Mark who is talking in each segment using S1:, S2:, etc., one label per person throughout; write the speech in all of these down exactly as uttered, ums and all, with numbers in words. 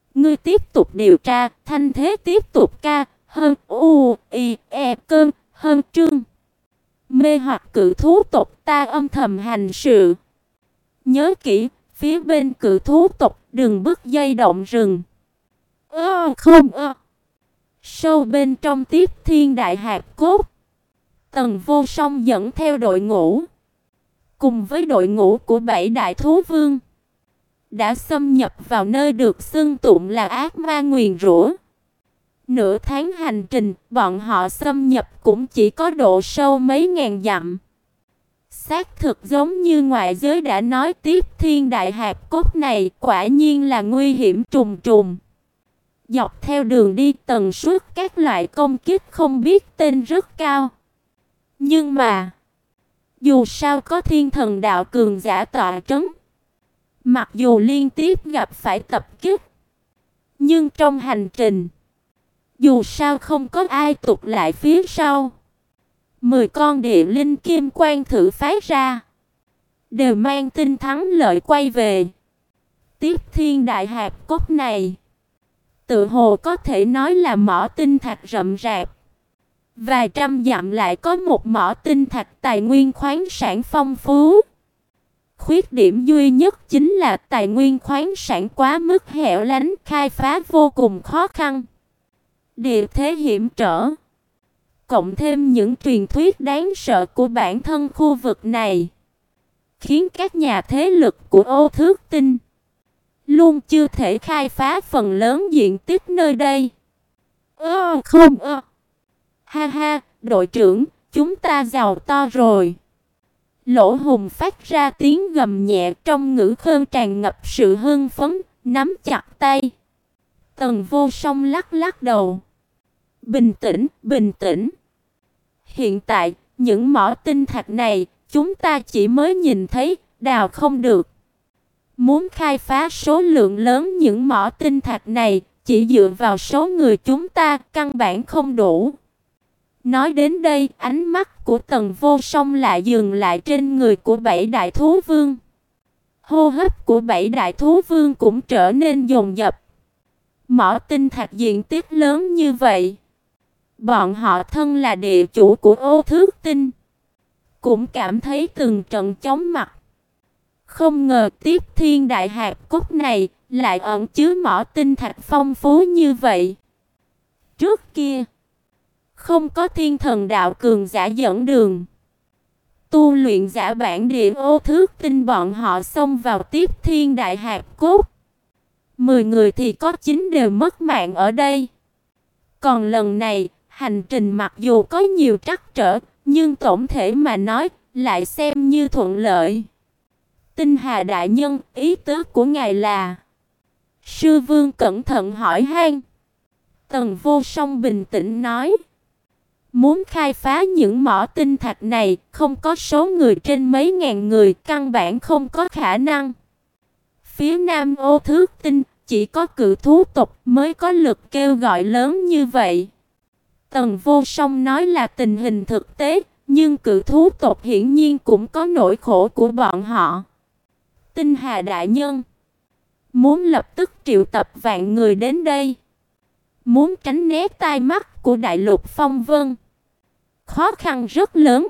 S1: Ngươi tiếp tục điều tra, thanh thế tiếp tục ca, hơn u, y, e, cơn, hơn trương. Mê hoặc cự thú tộc ta âm thầm hành sự. Nhớ kỹ, phía bên cự thú tộc đừng bứt dây động rừng. Ơ không ơ. Sâu bên trong Tiếp Thiên Đại Hạp Cốt, Tần Vô Song dẫn theo đội ngũ, cùng với đội ngũ của bảy đại thú vương, đã xâm nhập vào nơi được xưng tụng là ác ma nguyền rủa. Nửa tháng hành trình, bọn họ xâm nhập cũng chỉ có độ sâu mấy ngàn dặm. Xác thực giống như ngoại giới đã nói, Tiếp Thiên Đại Hạp Cốt này quả nhiên là nguy hiểm trùng trùng. Dọc theo đường đi, tần suất các loại công kích không biết tên rất cao. Nhưng mà, dù sao có thiên thần đạo cường giả tọa trấn, mặc dù liên tiếp gặp phải tập kích, nhưng trong hành trình, dù sao không có ai tụt lại phía sau. Mười con địa linh kim quang thử phái ra, đều mang tin thắng lợi quay về. Tiếp Thiên Đại Hạp Cốt này, tự hồ có thể nói là mỏ tinh thạch rậm rạp. Vài trăm dặm lại có một mỏ tinh thạch, tài nguyên khoáng sản phong phú. Khuyết điểm duy nhất chính là tài nguyên khoáng sản quá mức hẻo lánh, khai phá vô cùng khó khăn. Địa thế hiểm trở, cộng thêm những truyền thuyết đáng sợ của bản thân khu vực này, khiến các nhà thế lực của Ô Thước Tinh luôn chưa thể khai phá phần lớn diện tích nơi đây. Ơ không ơ. Ha ha, đội trưởng, chúng ta giàu to rồi. Lỗ Hùng phát ra tiếng gầm nhẹ, trong ngữ khơn tràn ngập sự hưng phấn, nắm chặt tay. Tần Vô Song lắc lắc đầu. Bình tĩnh, bình tĩnh. Hiện tại, những mỏ tinh thạch này, chúng ta chỉ mới nhìn thấy, đào không được. Muốn khai phá số lượng lớn những mỏ tinh thạch này, chỉ dựa vào số người chúng ta, căn bản không đủ. Nói đến đây, ánh mắt của Tần Vô Song lại dừng lại trên người của bảy đại thú vương. Hô hấp của bảy đại thú vương cũng trở nên dồn dập. Mỏ tinh thạch diện tích lớn như vậy, bọn họ thân là địa chủ của Ô Thước Tinh, cũng cảm thấy từng trận chóng mặt. Không ngờ Tiếp Thiên Đại Hạp Cốt này lại ẩn chứa mỏ tinh thạch phong phú như vậy. Trước kia, không có thiên thần đạo cường giả dẫn đường, tu luyện giả bản địa Ô Thước Tinh bọn họ xông vào Tiếp Thiên Đại Hạp Cốt. Mười người thì có chín đều mất mạng ở đây. Còn lần này, hành trình mặc dù có nhiều trắc trở, nhưng tổng thể mà nói, lại xem như thuận lợi. Tinh Hà đại nhân, ý tứ của ngài là? Sư Vương cẩn thận hỏi han. Tần Vô Song bình tĩnh nói. Muốn khai phá những mỏ tinh thạch này, không có số người trên mấy ngàn người, căn bản không có khả năng. Phía Nam Ô Thước Tinh, chỉ có cự thú tộc mới có lực kêu gọi lớn như vậy. Tần Vô Song nói là tình hình thực tế, nhưng cự thú tộc hiển nhiên cũng có nỗi khổ của bọn họ. Tinh Hà đại nhân, muốn lập tức triệu tập vạn người đến đây, muốn tránh né tai mắt của Đại Lục Phong Vân, khó khăn rất lớn.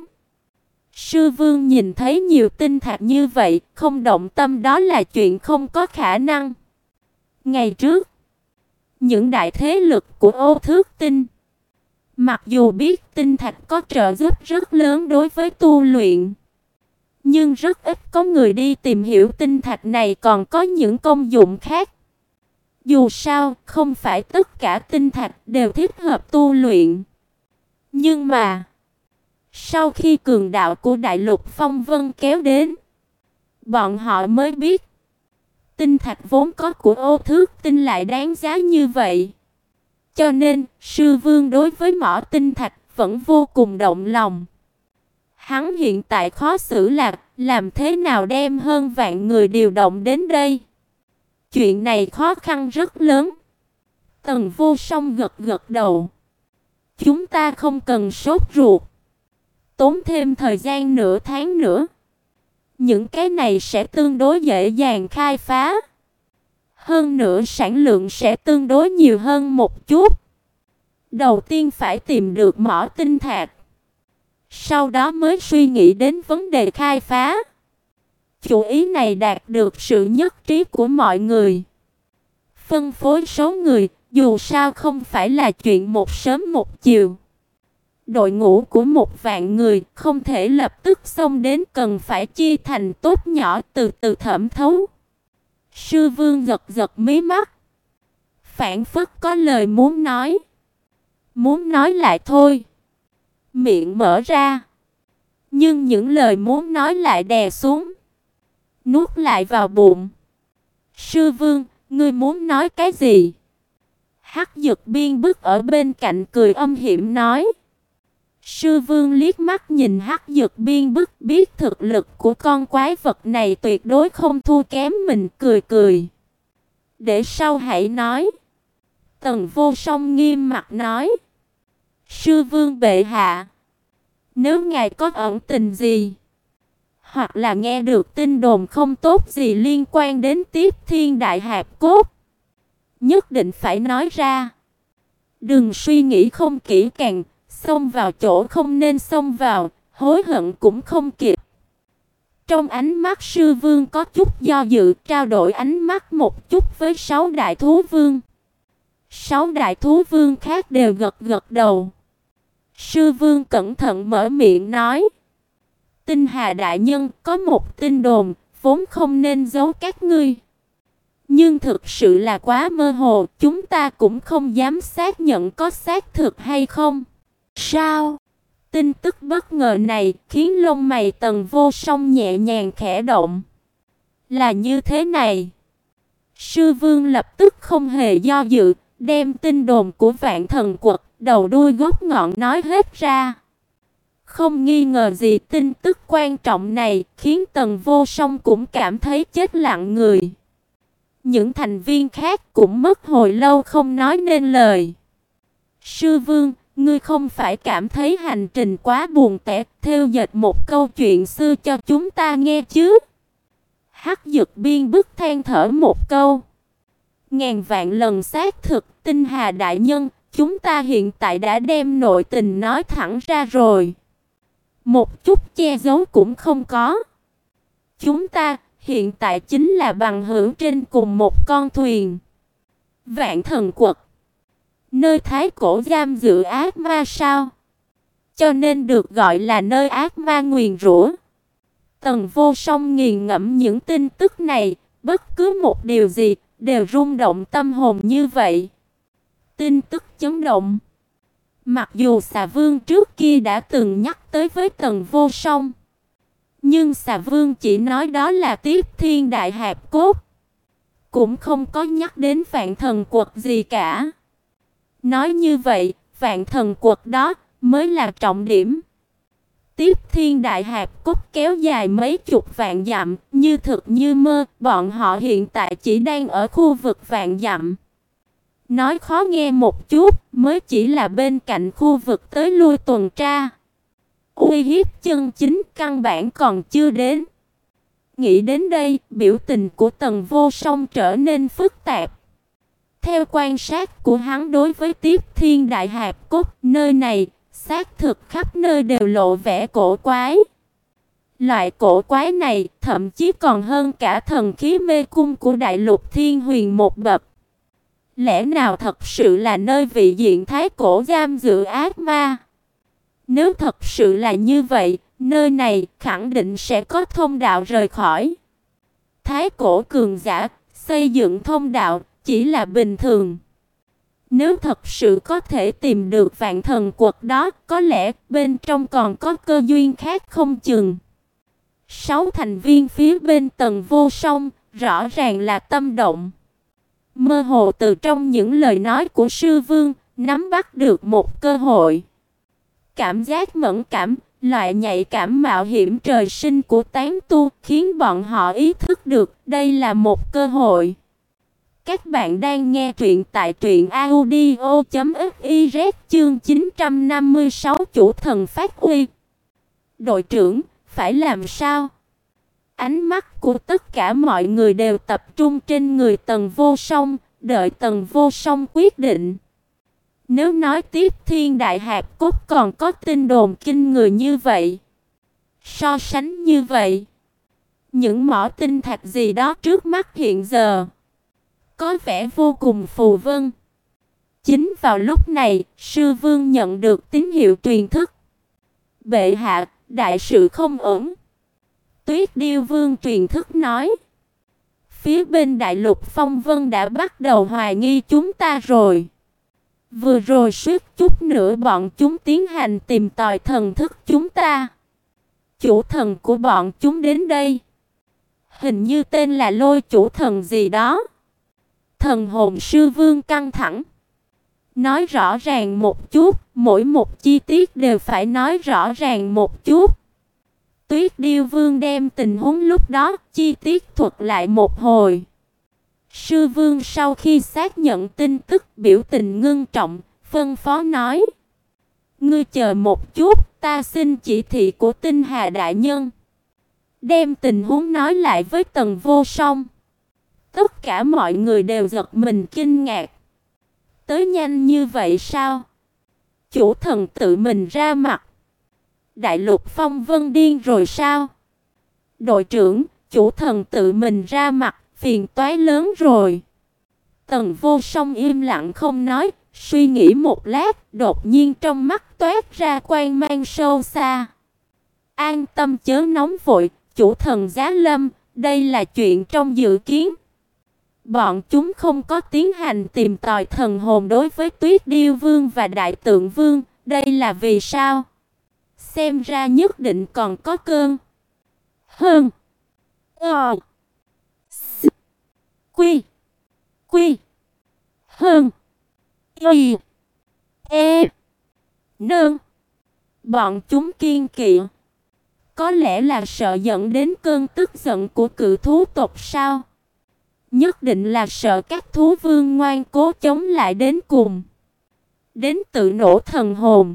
S1: Sư Vương nhìn thấy nhiều tinh thạch như vậy, không động tâm đó là chuyện không có khả năng. Ngày trước, những đại thế lực của Ô Thước Tinh, mặc dù biết tinh thạch có trợ giúp rất lớn đối với tu luyện, nhưng rất ít có người đi tìm hiểu tinh thạch này còn có những công dụng khác. Dù sao, không phải tất cả tinh thạch đều thích hợp tu luyện. Nhưng mà, sau khi cường đạo của Đại Lục Phong Vân kéo đến, bọn họ mới biết, tinh thạch vốn có của Ô Thước Tinh lại đáng giá như vậy. Cho nên, Sư Vương đối với mỏ tinh thạch vẫn vô cùng động lòng. Hắn hiện tại khó xử là làm thế nào đem hơn vạn người điều động đến đây. Chuyện này khó khăn rất lớn. Tần Vô Song gật gật đầu. Chúng ta không cần sốt ruột. Tốn thêm thời gian nửa tháng nữa, những cái này sẽ tương đối dễ dàng khai phá. hơn nữa sản lượng sẽ tương đối nhiều hơn một chút. Đầu tiên phải tìm được mỏ tinh thạch, sau đó mới suy nghĩ đến vấn đề khai phá. Chủ ý này đạt được sự nhất trí của mọi người. Phân phối số người, dù sao không phải là chuyện một sớm một chiều. Đội ngũ của một vạn người không thể lập tức xông đến, cần phải chia thành tốt nhỏ từ từ thẩm thấu. Sư Vương giật giật mí mắt, phảng phất có lời muốn nói. Muốn nói lại thôi. Miệng mở ra, nhưng những lời muốn nói lại đè xuống, nuốt lại vào bụng. Sư Vương, ngươi muốn nói cái gì? Hắc Dực Biên Bức ở bên cạnh cười âm hiểm nói. Sư Vương liếc mắt nhìn Hắc Dực Biên Bức, biết thực lực của con quái vật này tuyệt đối không thua kém mình, cười cười. Để sau hãy nói. Tần Vô Song nghiêm mặt nói. Sư Vương bệ hạ, nếu ngài có ẩn tình gì, hoặc là nghe được tin đồn không tốt gì liên quan đến Tiếp Thiên Đại Hạp Cốt, nhất định phải nói ra. Đừng suy nghĩ không kỹ càng, xông vào chỗ không nên xông vào, hối hận cũng không kịp. Trong ánh mắt Sư Vương có chút do dự, trao đổi ánh mắt một chút với sáu đại thú vương. Sáu đại thú vương khác đều gật gật đầu. Sư Vương cẩn thận mở miệng nói. Tinh Hà đại nhân, có một tin đồn, vốn không nên giấu các ngươi. Nhưng thực sự là quá mơ hồ, chúng ta cũng không dám xác nhận có xác thực hay không. Sao? Tin tức bất ngờ này khiến lông mày Tần Vô Song nhẹ nhàng khẽ động. Là như thế này. Sư Vương lập tức không hề do dự, đem tin đồn của Vạn Thần Quật, đầu đuôi gốc ngọn nói hết ra. Không nghi ngờ gì, tin tức quan trọng này khiến Tần Vô Song cũng cảm thấy chết lặng người. Những thành viên khác cũng mất hồi lâu không nói nên lời. Sư Vương, ngươi không phải cảm thấy hành trình quá buồn tẻ, theo dệt một câu chuyện xưa cho chúng ta nghe chứ? Hắc Dực Biên Bức than thở một câu. Ngàn vạn lần xác thực, Tinh Hà đại nhân, chúng ta hiện tại đã đem nội tình nói thẳng ra rồi. Một chút che giấu cũng không có. Chúng ta hiện tại chính là bằng hữu trên cùng một con thuyền. Vạn Thần Quật, nơi thái cổ giam giữ ác ma sao? Cho nên được gọi là nơi ác ma nguyền rủa. Tần Vô Song nghiền ngẫm những tin tức này, bất cứ một điều gì đều rung động tâm hồn như vậy. Tin tức chấn động. Mặc dù Xà Vương trước kia đã từng nhắc tới với Tần Vô Song, nhưng Xà Vương chỉ nói đó là Tiếp Thiên Đại Hạp Cốt, cũng không có nhắc đến Vạn Thần Quật gì cả. Nói như vậy, Vạn Thần Quật đó mới là trọng điểm. Tiếp Thiên Đại Hạp Cốt kéo dài mấy chục vạn dặm, như thực như mơ, bọn họ hiện tại chỉ đang ở khu vực vạn dặm. Nói khó nghe một chút, mới chỉ là bên cạnh khu vực tới lui tuần tra. Uy hiếp chân chính căn bản còn chưa đến. Nghĩ đến đây, biểu tình của Tần Vô Song trở nên phức tạp. Theo quan sát của hắn đối với Tiếp Thiên Đại Hạp Cốt, nơi này xác thực khắp nơi đều lộ vẻ cổ quái. Loại cổ quái này thậm chí còn hơn cả thần khí mê cung của Đại Lục Thiên Huyền một bậc. Lẽ nào thật sự là nơi vị diện thái cổ giam giữ ác ma? Nếu thật sự là như vậy, nơi này khẳng định sẽ có thông đạo rời khỏi. Thái cổ cường giả xây dựng thông đạo chỉ là bình thường. Nếu thật sự có thể tìm được Vạn Thần Quật đó, có lẽ bên trong còn có cơ duyên khác không chừng. Sáu thành viên phía bên Tần Vô Song rõ ràng là tâm động. Mơ hồ từ trong những lời nói của Sư Vương, nắm bắt được một cơ hội. Cảm giác mẫn cảm, loại nhạy cảm mạo hiểm trời sinh của tán tu khiến bọn họ ý thức được đây là một cơ hội. Các bạn đang nghe truyện tại truyện audio chấm fiz chương chín trăm năm mươi sáu chủ thần phát uy. Đội trưởng, phải làm sao? Ánh mắt của tất cả mọi người đều tập trung trên người Tần Vô Song, đợi Tần Vô Song quyết định. Nếu nói tiếp Thiên Đại Hạp Cốt còn có tin đồn kinh người như vậy, so sánh như vậy, những mỏ tinh thạch gì đó trước mắt hiện giờ có vẻ vô cùng phù vân. Chính vào lúc này, sư vương nhận được tín hiệu truyền thức. Bệ hạ, đại sự không ổn. Tuyết Điêu Vương truyền thức nói. Phía bên Đại Lục Phong Vân đã bắt đầu hoài nghi chúng ta rồi. Vừa rồi suýt chút nữa bọn chúng tiến hành tìm tòi thần thức chúng ta. Chủ thần của bọn chúng đến đây. Hình như tên là Lôi chủ thần gì đó. Thần hồn sư vương căng thẳng. Nói rõ ràng một chút, mỗi một chi tiết đều phải nói rõ ràng một chút. Tuyết Điêu Vương đem tình huống lúc đó chi tiết thuật lại một hồi. Sư vương sau khi xác nhận tin tức biểu tình ngưng trọng, phân phó nói. Ngươi chờ một chút, ta xin chỉ thị của Tinh Hà đại nhân. Đem tình huống nói lại với Tần Vô Song. Tất cả mọi người đều giật mình kinh ngạc. Tới nhanh như vậy sao? Chủ thần tự mình ra mặt. Đại Lục Phong Vân điên rồi sao? Đội trưởng, chủ thần tự mình ra mặt, phiền toái lớn rồi. Tần Vô Song im lặng không nói, suy nghĩ một lát, đột nhiên trong mắt toát ra quang mang sâu xa. An tâm chớ nóng vội, chủ thần giá lâm, đây là chuyện trong dự kiến. Bọn chúng không có tiến hành tìm tòi thần hồn đối với Tuyết Điêu Vương và Đại Tượng Vương, đây là vì sao? Xem ra nhất định còn có cơn. Hơn. Ờ. S. Quy. Quy. Hơn. Y. E. Nương. Bọn chúng kiên kỵ. Có lẽ là sợ dẫn đến cơn tức giận của cự thú tộc sao? Nhất định là sợ các thú vương ngoan cố chống lại đến cùng. Đến tự nổ thần hồn.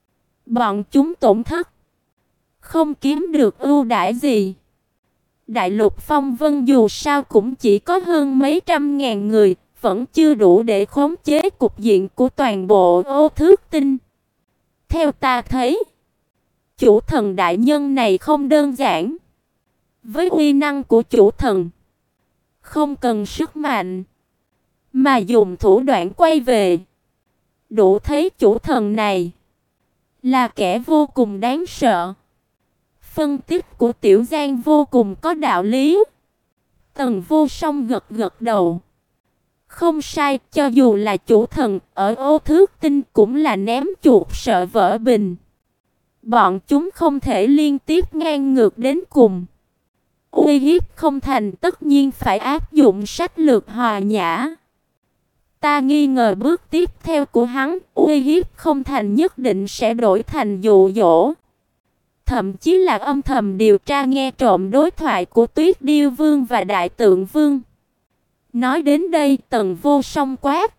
S1: Bọn chúng tổn thất. Không kiếm được ưu đãi gì. Đại Lục Phong Vân dù sao cũng chỉ có hơn mấy trăm ngàn người, vẫn chưa đủ để khống chế cục diện của toàn bộ Ô Thước Tinh. Theo ta thấy, chủ thần đại nhân này không đơn giản. Với uy năng của chủ thần, không cần sức mạnh, mà dùng thủ đoạn quay về. Đủ thấy chủ thần này là kẻ vô cùng đáng sợ. Phân tích của Tiểu Giang vô cùng có đạo lý. Tần Vô Song gật gật đầu. Không sai, cho dù là chủ thần ở Ô Thước Tinh cũng là ném chuột sợ vỡ bình. Bọn chúng không thể liên tiếp ngang ngược đến cùng. Uy hiếp không thành, tất nhiên phải áp dụng sách lược hòa nhã. Ta nghi ngờ bước tiếp theo của hắn, uy hiếp không thành nhất định sẽ đổi thành dụ dỗ. Thậm chí là âm thầm điều tra nghe trộm đối thoại của Tuyết Điêu Vương và Đại Tượng Vương. Nói đến đây, Tần Vô Song quát.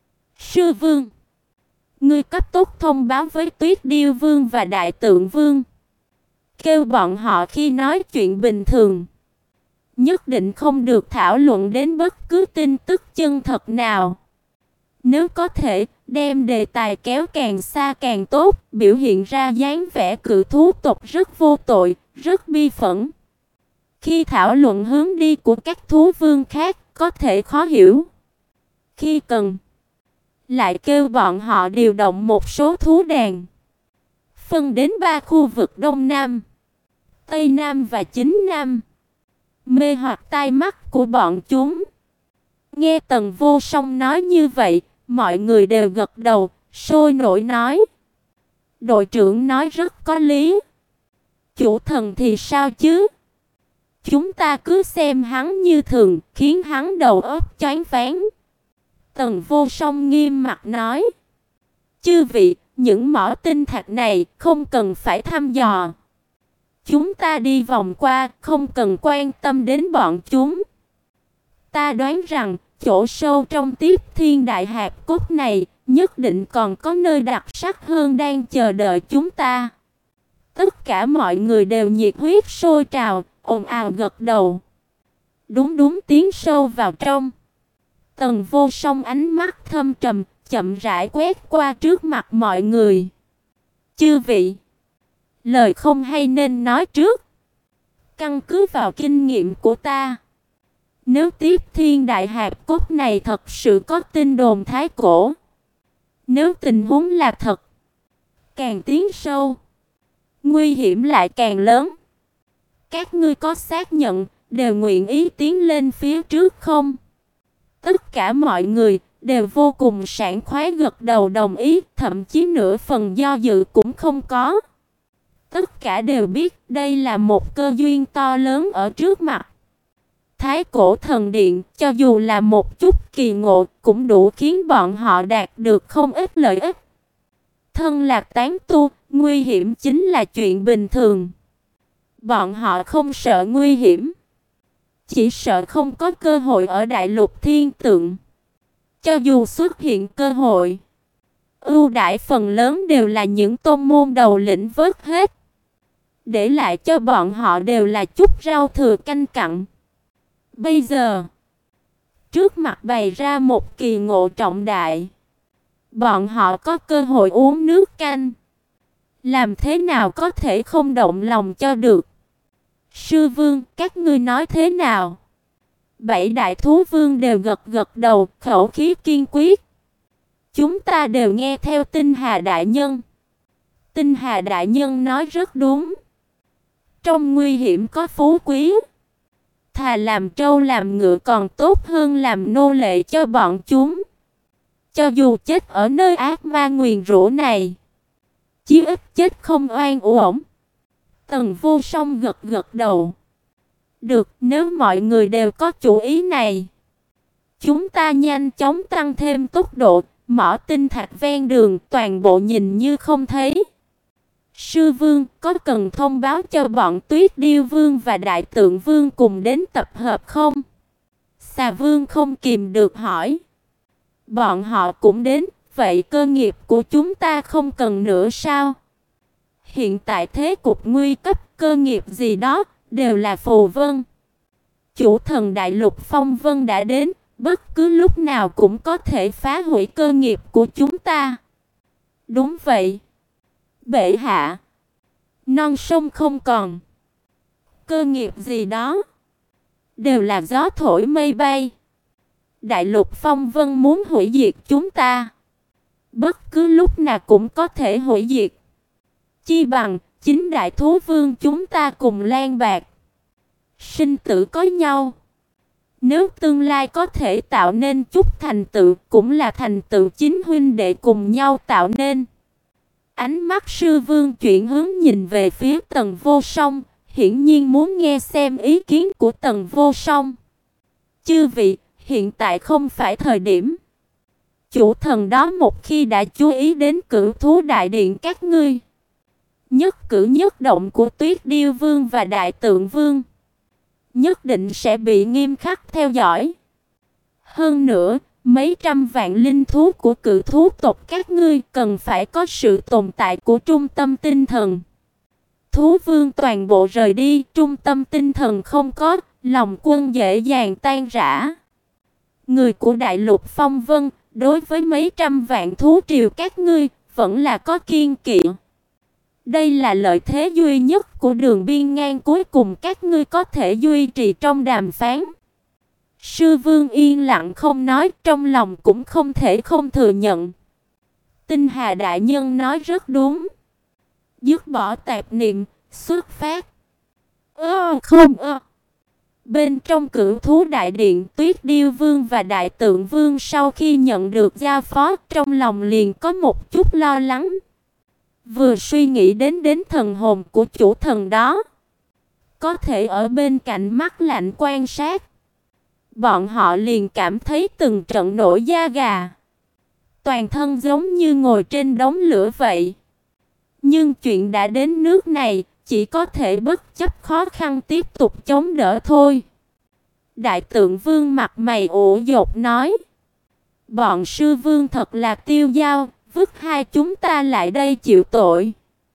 S1: Sư Vương, ngươi cấp tốc thông báo với Tuyết Điêu Vương và Đại Tượng Vương. Kêu bọn họ khi nói chuyện bình thường, nhất định không được thảo luận đến bất cứ tin tức chân thật nào. Nếu có thể, đem đề tài kéo càng xa càng tốt, biểu hiện ra dáng vẻ cự thú tộc rất vô tội, rất bi phẫn. Khi thảo luận hướng đi của các thú vương khác, có thể khó hiểu. Khi cần, lại kêu bọn họ điều động một số thú đàn, phân đến ba khu vực Đông Nam, Tây Nam và Chính Nam, mê hoặc tai mắt của bọn chúng. Nghe Tần Vô Song nói như vậy, mọi người đều gật đầu, sôi nổi nói. Đội trưởng nói rất có lý. Chủ thần thì sao chứ? Chúng ta cứ xem hắn như thường, khiến hắn đầu óc choáng váng. Tần Vô Song nghiêm mặt nói. Chư vị, những mỏ tinh thạch này không cần phải thăm dò. Chúng ta đi vòng qua, không cần quan tâm đến bọn chúng. Ta đoán rằng, chỗ sâu trong Tiếp Thiên Đại Hạp Cốt này, nhất định còn có nơi đặc sắc hơn đang chờ đợi chúng ta. Tất cả mọi người đều nhiệt huyết sôi trào, ồn ào gật đầu. Đúng đúng tiến sâu vào trong. Tần Vô Song ánh mắt thâm trầm, chậm rãi quét qua trước mặt mọi người. Chư vị, lời không hay nên nói trước. Căn cứ vào kinh nghiệm của ta, nếu tiếp thiên đại hạp cốt này thật sự có tin đồn thái cổ, nếu tình huống là thật, càng tiến sâu, nguy hiểm lại càng lớn. Các ngươi có xác nhận đều nguyện ý tiến lên phía trước không? Tất cả mọi người đều vô cùng sảng khoái gật đầu đồng ý, thậm chí nửa phần do dự cũng không có. Tất cả đều biết đây là một cơ duyên to lớn ở trước mặt. Thái cổ thần điện, cho dù là một chút kỳ ngộ, cũng đủ khiến bọn họ đạt được không ít lợi ích. Thân lạc tán tu, nguy hiểm chính là chuyện bình thường. Bọn họ không sợ nguy hiểm, chỉ sợ không có cơ hội ở đại lục thiên tượng. Cho dù xuất hiện cơ hội, ưu đãi phần lớn đều là những tôn môn đầu lĩnh vớt hết, để lại cho bọn họ đều là chút rau thừa canh cặn. Bây giờ, trước mặt bày ra một kỳ ngộ trọng đại, bọn họ có cơ hội uống nước canh, làm thế nào có thể không động lòng cho được? Sư vương, các ngươi nói thế nào? Bảy đại thú vương đều gật gật đầu, khẩu khí kiên quyết. Chúng ta đều nghe theo Tinh Hà đại nhân. Tinh Hà đại nhân nói rất đúng. Trong nguy hiểm có phú quý, thà làm trâu làm ngựa còn tốt hơn làm nô lệ cho bọn chúng. Cho dù chết ở nơi ác ma nguyền rủa này, chí ít chết không oan uổng. Tần Vô Song gật gật đầu. Được, nếu mọi người đều có chủ ý này, chúng ta nhanh chóng tăng thêm tốc độ, mỏ tinh thạch ven đường toàn bộ nhìn như không thấy. Sư vương, có cần thông báo cho bọn Tuyết Điêu Vương và Đại Tượng Vương cùng đến tập hợp không? Xà Vương không kìm được hỏi. Bọn họ cũng đến, vậy cơ nghiệp của chúng ta không cần nữa sao? Hiện tại thế cục nguy cấp, cơ nghiệp gì đó đều là phù vân. Chủ thần đại lục phong vân đã đến, bất cứ lúc nào cũng có thể phá hủy cơ nghiệp của chúng ta. Đúng vậy. Bệ hạ, non sông không còn, cơ nghiệp gì đó đều là gió thổi mây bay. Đại lục phong vân muốn hủy diệt chúng ta, bất cứ lúc nào cũng có thể hủy diệt. Chi bằng chính đại thú vương chúng ta cùng lan bạc, sinh tử có nhau. Nếu tương lai có thể tạo nên chút thành tựu, cũng là thành tựu chính huynh đệ cùng nhau tạo nên. Ánh mắt sư vương chuyển hướng nhìn về phía Tần Vô Song, hiển nhiên muốn nghe xem ý kiến của Tần Vô Song. Chư vị, hiện tại không phải thời điểm. Chủ thần đó một khi đã chú ý đến Cửu Thú Đại Điện các ngươi, nhất cử nhất động của Tuyết Điêu Vương và Đại Tượng Vương nhất định sẽ bị nghiêm khắc theo dõi. Hơn nữa, mấy trăm vạn linh thú của cự thú tộc các ngươi cần phải có sự tồn tại của trung tâm tinh thần. Thú vương toàn bộ rời đi, trung tâm tinh thần không có, lòng quân dễ dàng tan rã. Người của đại lục phong vân, đối với mấy trăm vạn thú triều các ngươi, vẫn là có kiên kỵ. Đây là lợi thế duy nhất của đường biên ngang cuối cùng các ngươi có thể duy trì trong đàm phán. Sư vương yên lặng không nói, trong lòng cũng không thể không thừa nhận. Tinh Hà đại nhân nói rất đúng. Dứt bỏ tạp niệm, xuất phát. Ơ không ơ. Bên trong Cửu Thú Đại Điện, Tuyết Điêu Vương và Đại Tượng Vương sau khi nhận được giao phó, trong lòng liền có một chút lo lắng. Vừa suy nghĩ đến đến thần hồn của chủ thần đó, có thể ở bên cạnh mắt lạnh quan sát, bọn họ liền cảm thấy từng trận nổi da gà. Toàn thân giống như ngồi trên đống lửa vậy. Nhưng chuyện đã đến nước này, chỉ có thể bất chấp khó khăn tiếp tục chống đỡ thôi. Đại Tượng Vương mặt mày ủ dột nói. Bọn sư vương thật là tiêu dao, vứt hai chúng ta lại đây chịu tội.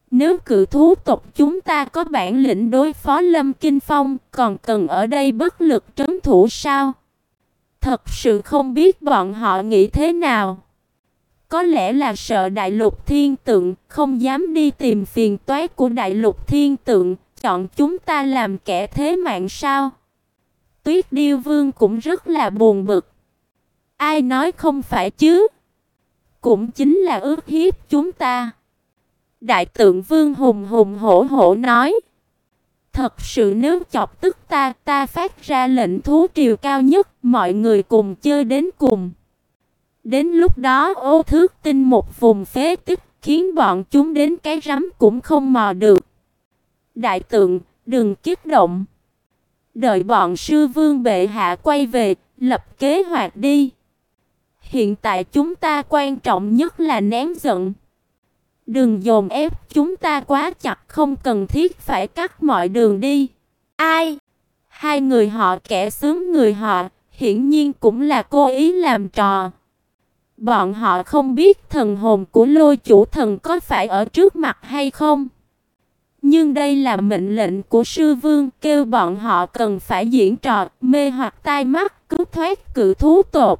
S1: Nếu cự thú tộc chúng ta có bản lĩnh đối phó Lâm Kinh Phong, còn cần ở đây bất lực trấn thủ sao? Thật sự không biết bọn họ nghĩ thế nào. Có lẽ là sợ Đại Lục Thiên Tượng, không dám đi tìm phiền toái của Đại Lục Thiên Tượng, chọn chúng ta làm kẻ thế mạng sao? Tuyết Điêu Vương cũng rất là buồn bực. Ai nói không phải chứ? Cũng chính là ước hiếp chúng ta. Đại Tượng Vương hùng hùng hổ hổ nói. Thật sự nếu chọc tức ta, ta phát ra lệnh thú triều cao nhất, mọi người cùng chơi đến cùng. Đến lúc đó ô thước tinh một vùng phế tích, khiến bọn chúng đến cái rắm cũng không mò được. Đại Tượng, đừng kích động. Đợi bọn sư vương bệ hạ quay về, lập kế hoạch đi. Hiện tại chúng ta quan trọng nhất là nén giận. Đừng dồn ép chúng ta quá chặt, không cần thiết phải cắt mọi đường đi. Ai? Hai người họ kẻ sướng người họ, hiển nhiên cũng là cố ý làm trò. Bọn họ không biết thần hồn của Lôi Chủ Thần có phải ở trước mặt hay không. Nhưng đây là mệnh lệnh của sư vương, kêu bọn họ cần phải diễn trò, mê hoặc tai mắt, cứu thoát cự thú tộc.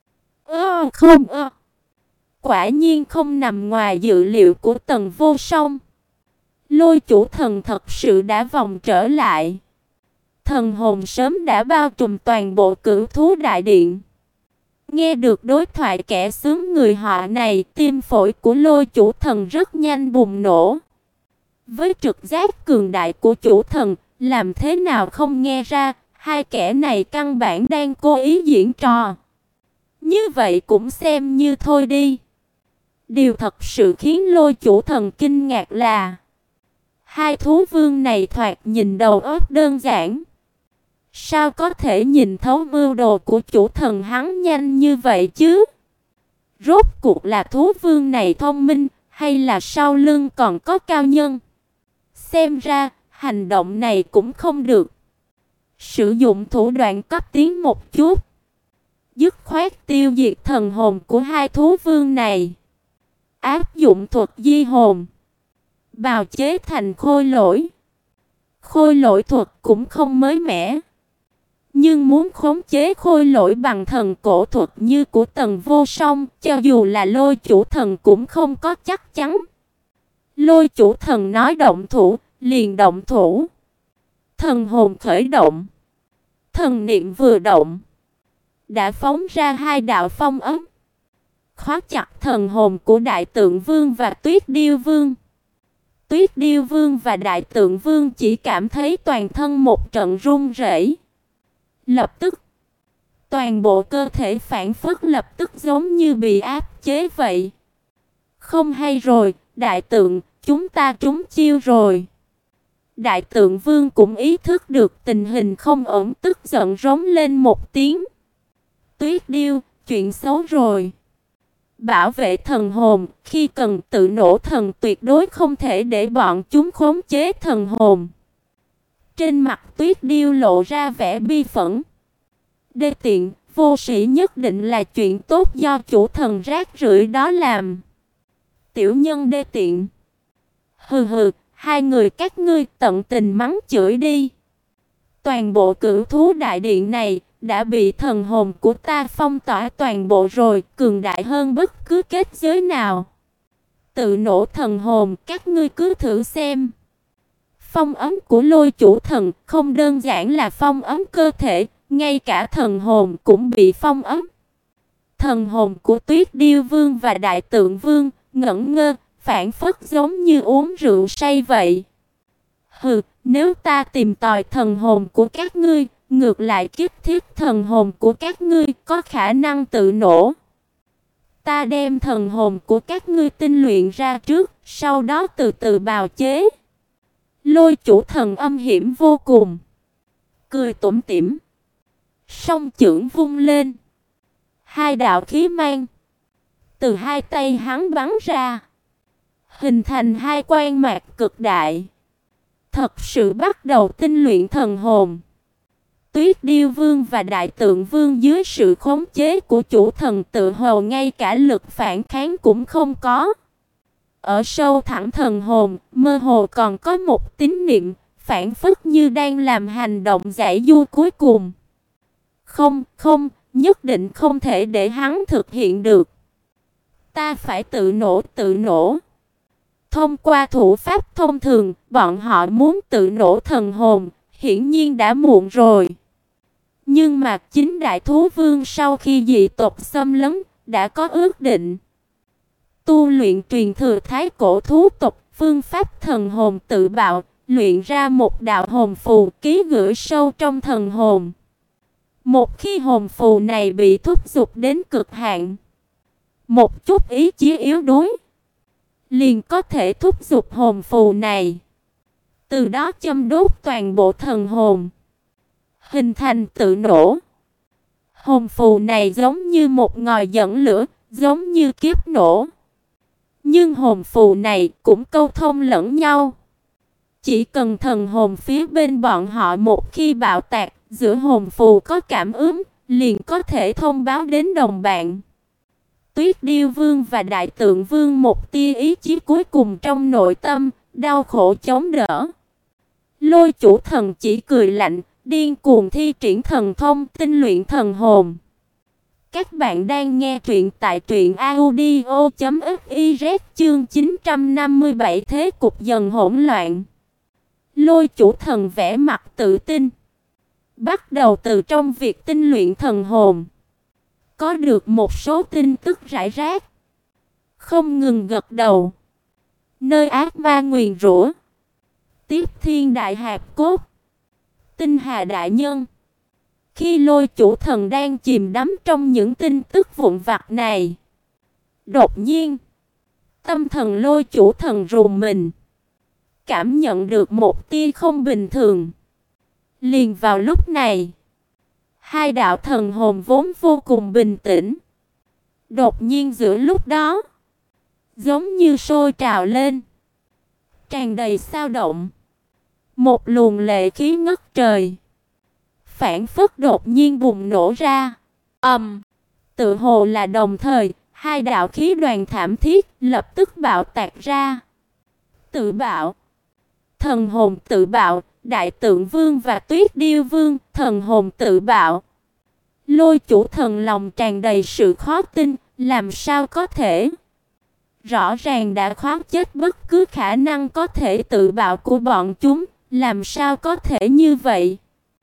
S1: Ơ không ơ. Quả nhiên không nằm ngoài dự liệu của Tần Vô Song. Lôi Chủ Thần thật sự đã vòng trở lại. Thần hồn sớm đã bao trùm toàn bộ cửu thú đại điện. Nghe được đối thoại kẻ sướng người họ này, tim phổi của Lôi Chủ Thần rất nhanh bùng nổ. Với trực giác cường đại của chủ thần, làm thế nào không nghe ra, hai kẻ này căn bản đang cố ý diễn trò. Như vậy cũng xem như thôi đi. Điều thật sự khiến Lôi Chủ Thần kinh ngạc là hai thú vương này thoạt nhìn đầu óc đơn giản. Sao có thể nhìn thấu mưu đồ của chủ thần hắn nhanh như vậy chứ? Rốt cuộc là thú vương này thông minh, hay là sau lưng còn có cao nhân? Xem ra, hành động này cũng không được. Sử dụng thủ đoạn cấp tiến một chút, dứt khoát tiêu diệt thần hồn của hai thú vương này. Áp dụng thuật di hồn, bào chế thành khôi lỗi. Khôi lỗi thuật cũng không mới mẻ. Nhưng muốn khống chế khôi lỗi bằng thần cổ thuật như của Tần Vô Song, cho dù là Lôi Chủ Thần cũng không có chắc chắn. Lôi Chủ Thần nói động thủ, liền động thủ. Thần hồn khởi động. Thần niệm vừa động, đã phóng ra hai đạo phong ấn, khóa chặt thần hồn của Đại Tượng Vương và Tuyết Điêu Vương. Tuyết Điêu Vương và Đại Tượng Vương chỉ cảm thấy toàn thân một trận run rẩy. Lập tức, toàn bộ cơ thể phản phất lập tức giống như bị áp chế vậy. Không hay rồi, Đại Tượng, chúng ta trúng chiêu rồi. Đại Tượng Vương cũng ý thức được tình hình không ổn, tức giận rống lên một tiếng. Tuyết Điêu, chuyện xấu rồi. Bảo vệ thần hồn, khi cần tự nổ thần tuyệt đối không thể để bọn chúng khống chế thần hồn. Trên mặt Tuyết Điêu lộ ra vẻ bi phẫn. Đê tiện, vô sĩ nhất định là chuyện tốt do chủ thần rác rưởi đó làm. Tiểu nhân đê tiện. Hừ hừ, hai người các ngươi tận tình mắng chửi đi. Toàn bộ cửu thú đại điện này đã bị thần hồn của ta phong tỏa toàn bộ rồi, cường đại hơn bất cứ kết giới nào. Tự nổ thần hồn, các ngươi cứ thử xem. Phong ấn của Lôi Chủ Thần không đơn giản là phong ấn cơ thể, ngay cả thần hồn cũng bị phong ấn. Thần hồn của Tuyết Điêu Vương và Đại Tượng Vương ngẩn ngơ, phảng phất giống như uống rượu say vậy. Hừ, nếu ta tìm tòi thần hồn của các ngươi, ngược lại kích thiết thần hồn của các ngươi có khả năng tự nổ. Ta đem thần hồn của các ngươi tinh luyện ra trước, sau đó từ từ bào chế. Lôi Chủ Thần âm hiểm vô cùng, cười tủm tỉm, song chưởng vung lên, hai đạo khí mang từ hai tay hắn bắn ra, hình thành hai quan mạc cực đại. Thật sự bắt đầu tinh luyện thần hồn. Tuyết Điêu Vương và Đại Tượng Vương dưới sự khống chế của chủ thần tự hồ ngay cả lực phản kháng cũng không có. Ở sâu thẳm thần hồn, mơ hồ còn có một tín niệm, phảng phất như đang làm hành động giải du cuối cùng. Không, không, nhất định không thể để hắn thực hiện được. Ta phải tự nổ, tự nổ. Thông qua thủ pháp thông thường, bọn họ muốn tự nổ thần hồn, hiển nhiên đã muộn rồi. Nhưng mà chính đại thú vương sau khi dị tộc xâm lấn, đã có ước định. Tu luyện truyền thừa thái cổ thú tộc, phương pháp thần hồn tự bạo, luyện ra một đạo hồn phù ký gửi sâu trong thần hồn. Một khi hồn phù này bị thúc giục đến cực hạn, một chút ý chí yếu đuối, liền có thể thúc giục hồn phù này. Từ đó châm đốt toàn bộ thần hồn, hình thành tự nổ. Hồn phù này giống như một ngòi dẫn lửa, giống như kiếp nổ. Nhưng hồn phù này cũng câu thông lẫn nhau. Chỉ cần thần hồn phía bên bọn họ một khi bạo tạc, giữa hồn phù có cảm ứng, liền có thể thông báo đến đồng bạn. Tuyết Điêu Vương và Đại Tượng Vương một tia ý chí cuối cùng trong nội tâm, đau khổ chống đỡ. Lôi Chủ Thần chỉ cười lạnh, điên cuồng thi triển thần thông tinh luyện thần hồn. Các bạn đang nghe truyện tại truyện audio chấm fiz chương chín trăm năm mươi bảy thế cục dần hỗn loạn. Lôi Chủ Thần vẻ mặt tự tin, bắt đầu từ trong việc tinh luyện thần hồn. Có được một số tin tức rải rác, không ngừng gật đầu. Nơi ác ma nguyền rủa, Tiếp Thiên Đại Hạp Cốt, Tinh Hà Đại Nhân. Khi Lôi Chủ Thần đang chìm đắm trong những tin tức vụn vặt này, đột nhiên, tâm thần Lôi Chủ Thần rùng mình, cảm nhận được một tia không bình thường. Liền vào lúc này, hai đạo thần hồn vốn vô cùng bình tĩnh, đột nhiên giữa lúc đó, giống như sôi trào lên, tràn đầy sao động. Một luồng lệ khí ngất trời, phảng phất đột nhiên bùng nổ ra. Ầm, um, tự hồ là đồng thời, hai đạo khí đoàn thảm thiết lập tức bạo tạc ra. Tự bạo, thần hồn tự bạo, Đại Tượng Vương và Tuyết Điêu Vương, thần hồn tự bạo. Lôi Chủ Thần lòng tràn đầy sự khó tin, làm sao có thể? Rõ ràng đã khóa chết bất cứ khả năng có thể tự bạo của bọn chúng, làm sao có thể như vậy?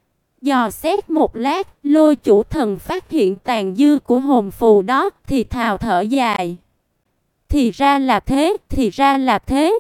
S1: Dò xét một lát, Lôi Chủ Thần phát hiện tàn dư của hồn phù đó, thì thào thở dài. Thì ra là thế, thì ra là thế.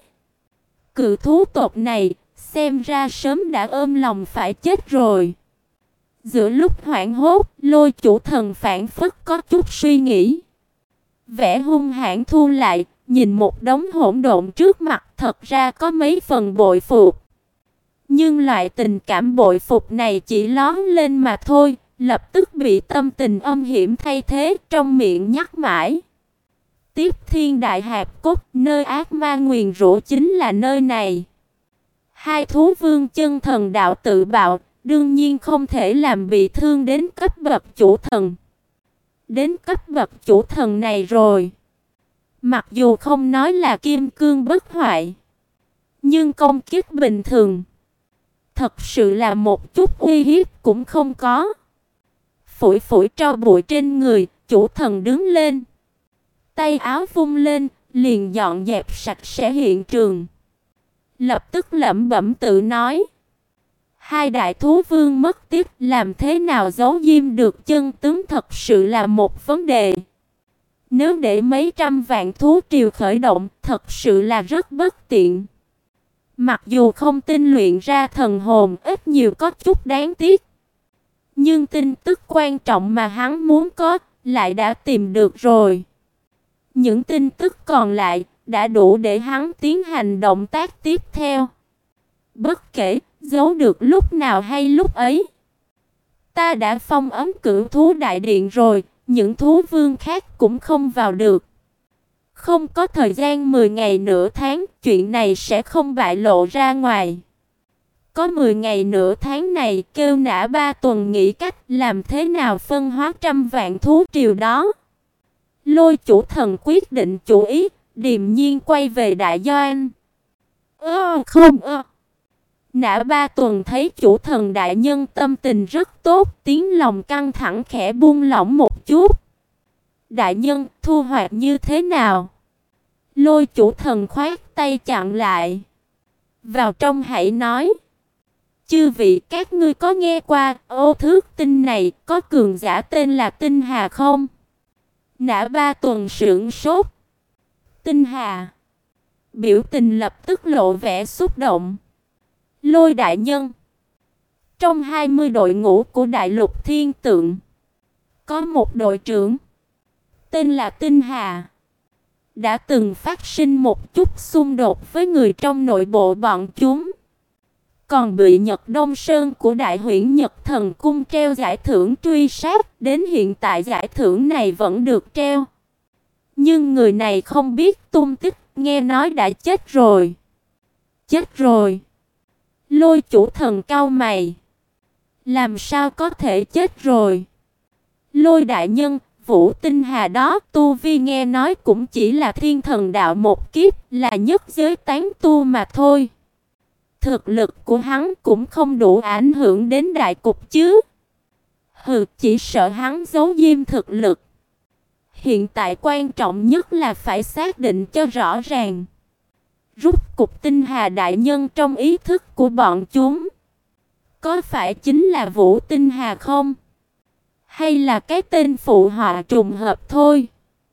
S1: Cự thú tộc này, xem ra sớm đã ôm lòng phải chết rồi. Giữa lúc hoảng hốt, Lôi Chủ Thần phảng phất có chút suy nghĩ. Vẻ hung hãn thu lại, nhìn một đống hỗn độn trước mặt, thật ra có mấy phần bội phục. Nhưng loại tình cảm bội phục này chỉ lóe lên mà thôi, lập tức bị tâm tình âm hiểm thay thế, trong miệng nhắc mãi. Tiếp Thiên Đại Hạp Cốt, nơi ác ma nguyền rủa chính là nơi này. Hai thú vương chân thần đạo tự bạo, đương nhiên không thể làm bị thương đến cấp bậc chủ thần. Đến cấp bậc chủ thần này rồi, mặc dù không nói là kim cương bất hoại, nhưng công kích bình thường, thật sự là một chút uy hiếp cũng không có. Phủi phủi tro bụi trên người, chủ thần đứng lên, tay áo vung lên, liền dọn dẹp sạch sẽ hiện trường. Lập tức lẩm bẩm tự nói, hai đại thú vương mất tiếp, làm thế nào giấu diêm được chân tướng thật sự là một vấn đề. Nếu để mấy trăm vạn thú triều khởi động, thật sự là rất bất tiện. Mặc dù không tinh luyện ra thần hồn, ít nhiều có chút đáng tiếc, nhưng tin tức quan trọng mà hắn muốn có, lại đã tìm được rồi. Những tin tức còn lại đã đủ để hắn tiến hành động tác tiếp theo. Bất kể giấu được lúc nào hay lúc ấy, ta đã phong ấn cửu thú đại điện rồi, những thú vương khác cũng không vào được. Không có thời gian mười ngày nửa tháng, chuyện này sẽ không bại lộ ra ngoài. Có mười ngày nửa tháng này, kêu nã ba tuần nghĩ cách làm thế nào phân hóa trăm vạn thú triều đó. Lôi Chủ Thần quyết định chủ ý, điềm nhiên quay về đại doanh. Ơ không ơ. Nã Ba Tuần thấy chủ thần đại nhân tâm tình rất tốt, tiếng lòng căng thẳng khẽ buông lỏng một chút. Đại nhân, thu hoạch như thế nào? Lôi chủ thần khoát tay chặn lại. Vào trong hãy nói. Chư vị, các ngươi có nghe qua ô thước tinh này có cường giả tên là Tinh Hà không? Nã Ba Tuần sững sốt. Tinh Hà. Biểu tình lập tức lộ vẻ xúc động. Lôi đại nhân. Trong hai mươi đội ngũ của Đại Lục Thiên Tượng, có một đội trưởng tên là Tinh Hà. Đã từng phát sinh một chút xung đột với người trong nội bộ bọn chúng. Còn bị Nhật Đông Sơn của Đại Huyễn Nhật Thần Cung treo giải thưởng truy sát. Đến hiện tại giải thưởng này vẫn được treo. Nhưng người này không biết tung tích, nghe nói đã chết rồi. Chết rồi. Lôi chủ thần cau mày. Làm sao có thể chết rồi? Lôi đại nhân, Vũ Tinh Hà đó tu vi nghe nói cũng chỉ là thiên thần đạo một kiếp, là nhất giới tán tu mà thôi. Thực lực của hắn cũng không đủ ảnh hưởng đến đại cục chứ. Hừ, chỉ sợ hắn giấu diêm thực lực. Hiện tại quan trọng nhất là phải xác định cho rõ ràng. Rút cục Tinh Hà đại nhân trong ý thức của bọn chúng có phải chính là Vũ Tinh Hà không? Hay là cái tên phụ họ trùng hợp thôi?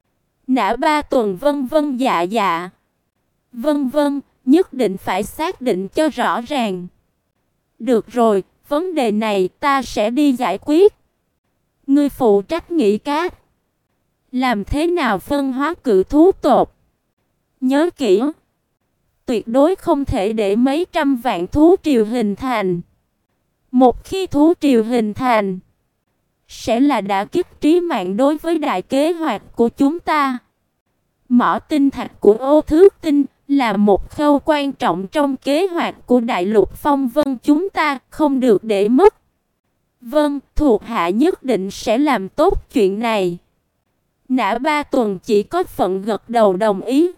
S1: Nã Ba Tuần vân vân dạ dạ. Vân vân, nhất định phải xác định cho rõ ràng. Được rồi, vấn đề này ta sẽ đi giải quyết. Ngươi phụ trách nghĩ cách. Làm thế nào phân hóa cự thú tộc? Nhớ kỹ, tuyệt đối không thể để mấy trăm vạn thú triều hình thành. Một khi thú triều hình thành, sẽ là đả kích trí mạng đối với đại kế hoạch của chúng ta. Mỏ tinh thạch của ô thước tinh là một khâu quan trọng trong kế hoạch của Đại Lục Phong Vân chúng ta, không được để mất. Vâng, thuộc hạ nhất định sẽ làm tốt chuyện này. Nã Ba Tuần chỉ có phận gật đầu đồng ý.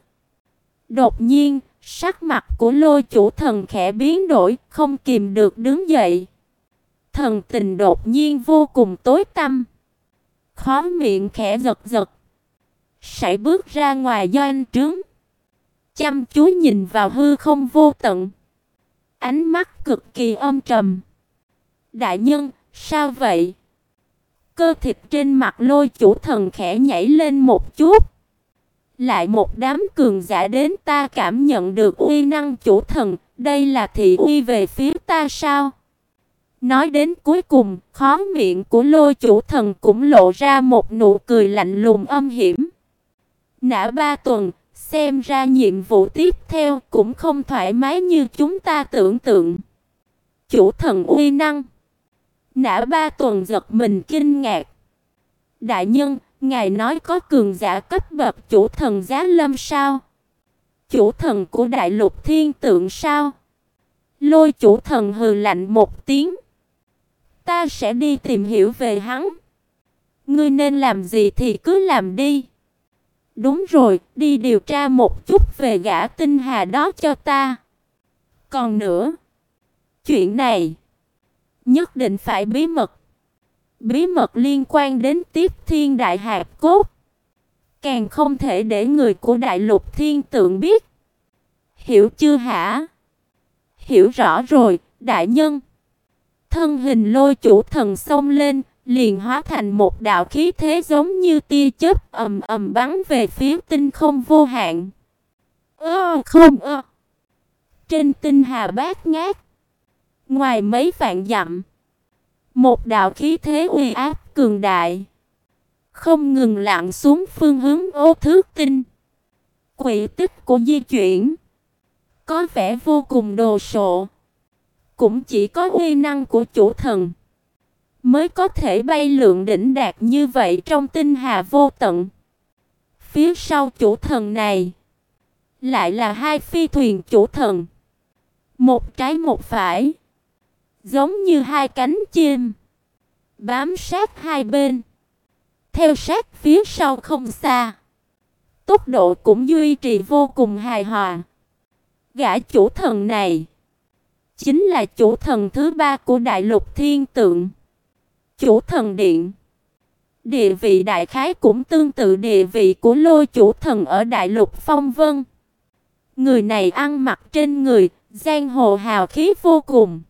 S1: Đột nhiên, sắc mặt của Lôi chủ thần khẽ biến đổi, không kìm được đứng dậy. Thần tình đột nhiên vô cùng tối tăm. Khóe miệng khẽ giật giật. Sải bước ra ngoài doanh trướng. Chăm chú nhìn vào hư không vô tận. Ánh mắt cực kỳ âm trầm. Đại nhân, sao vậy? Cơ thịt trên mặt Lôi chủ thần khẽ nhảy lên một chút. Lại một đám cường giả đến, ta cảm nhận được uy năng chủ thần. Đây là thị uy về phía ta sao? Nói đến cuối cùng, khóe miệng của Lôi chủ thần cũng lộ ra một nụ cười lạnh lùng âm hiểm. Nã Ba Tuần, xem ra nhiệm vụ tiếp theo cũng không thoải mái như chúng ta tưởng tượng. Chủ thần uy năng. Nã Ba Tuần giật mình kinh ngạc. Đại nhân, ngài nói có cường giả cấp bậc chủ thần giá lâm sao? Chủ thần của Đại Lục Thiên Tượng sao? Lôi chủ thần hừ lạnh một tiếng. Ta sẽ đi tìm hiểu về hắn. Ngươi nên làm gì thì cứ làm đi. Đúng rồi, đi điều tra một chút về gã Tinh Hà đó cho ta. Còn nữa, chuyện này nhất định phải bí mật. Bí mật liên quan đến Tiếp Thiên Đại Hạp Cốt, càng không thể để người của Đại Lục Thiên Tượng biết. Hiểu chưa hả? Hiểu rõ rồi, đại nhân. Thân hình Lôi chủ thần xông lên, liền hóa thành một đạo khí thế giống như tia chớp ầm ầm bắn về phía tinh không vô hạn. Ơ không ơ. Trên tinh hà bát ngát, ngoài mấy vạn dặm, một đạo khí thế uy áp cường đại không ngừng lặn xuống phương hướng ô thước tinh. Quỹ tích của di chuyển có vẻ vô cùng đồ sộ. Cũng chỉ có uy năng của chủ thần mới có thể bay lượn đỉnh đạt như vậy trong tinh hà vô tận. Phía sau chủ thần này lại là hai phi thuyền chủ thần, một trái một phải, giống như hai cánh chim bám sát hai bên. Theo sát phía sau không xa, tốc độ cũng duy trì vô cùng hài hòa. Gã chủ thần này chính là chủ thần thứ ba của đại lục thiên tượng, chủ thần điện. Địa vị đại khái cũng tương tự địa vị của Lôi chủ thần ở đại lục phong vân. Người này ăn mặc trên người, giang hồ hào khí vô cùng.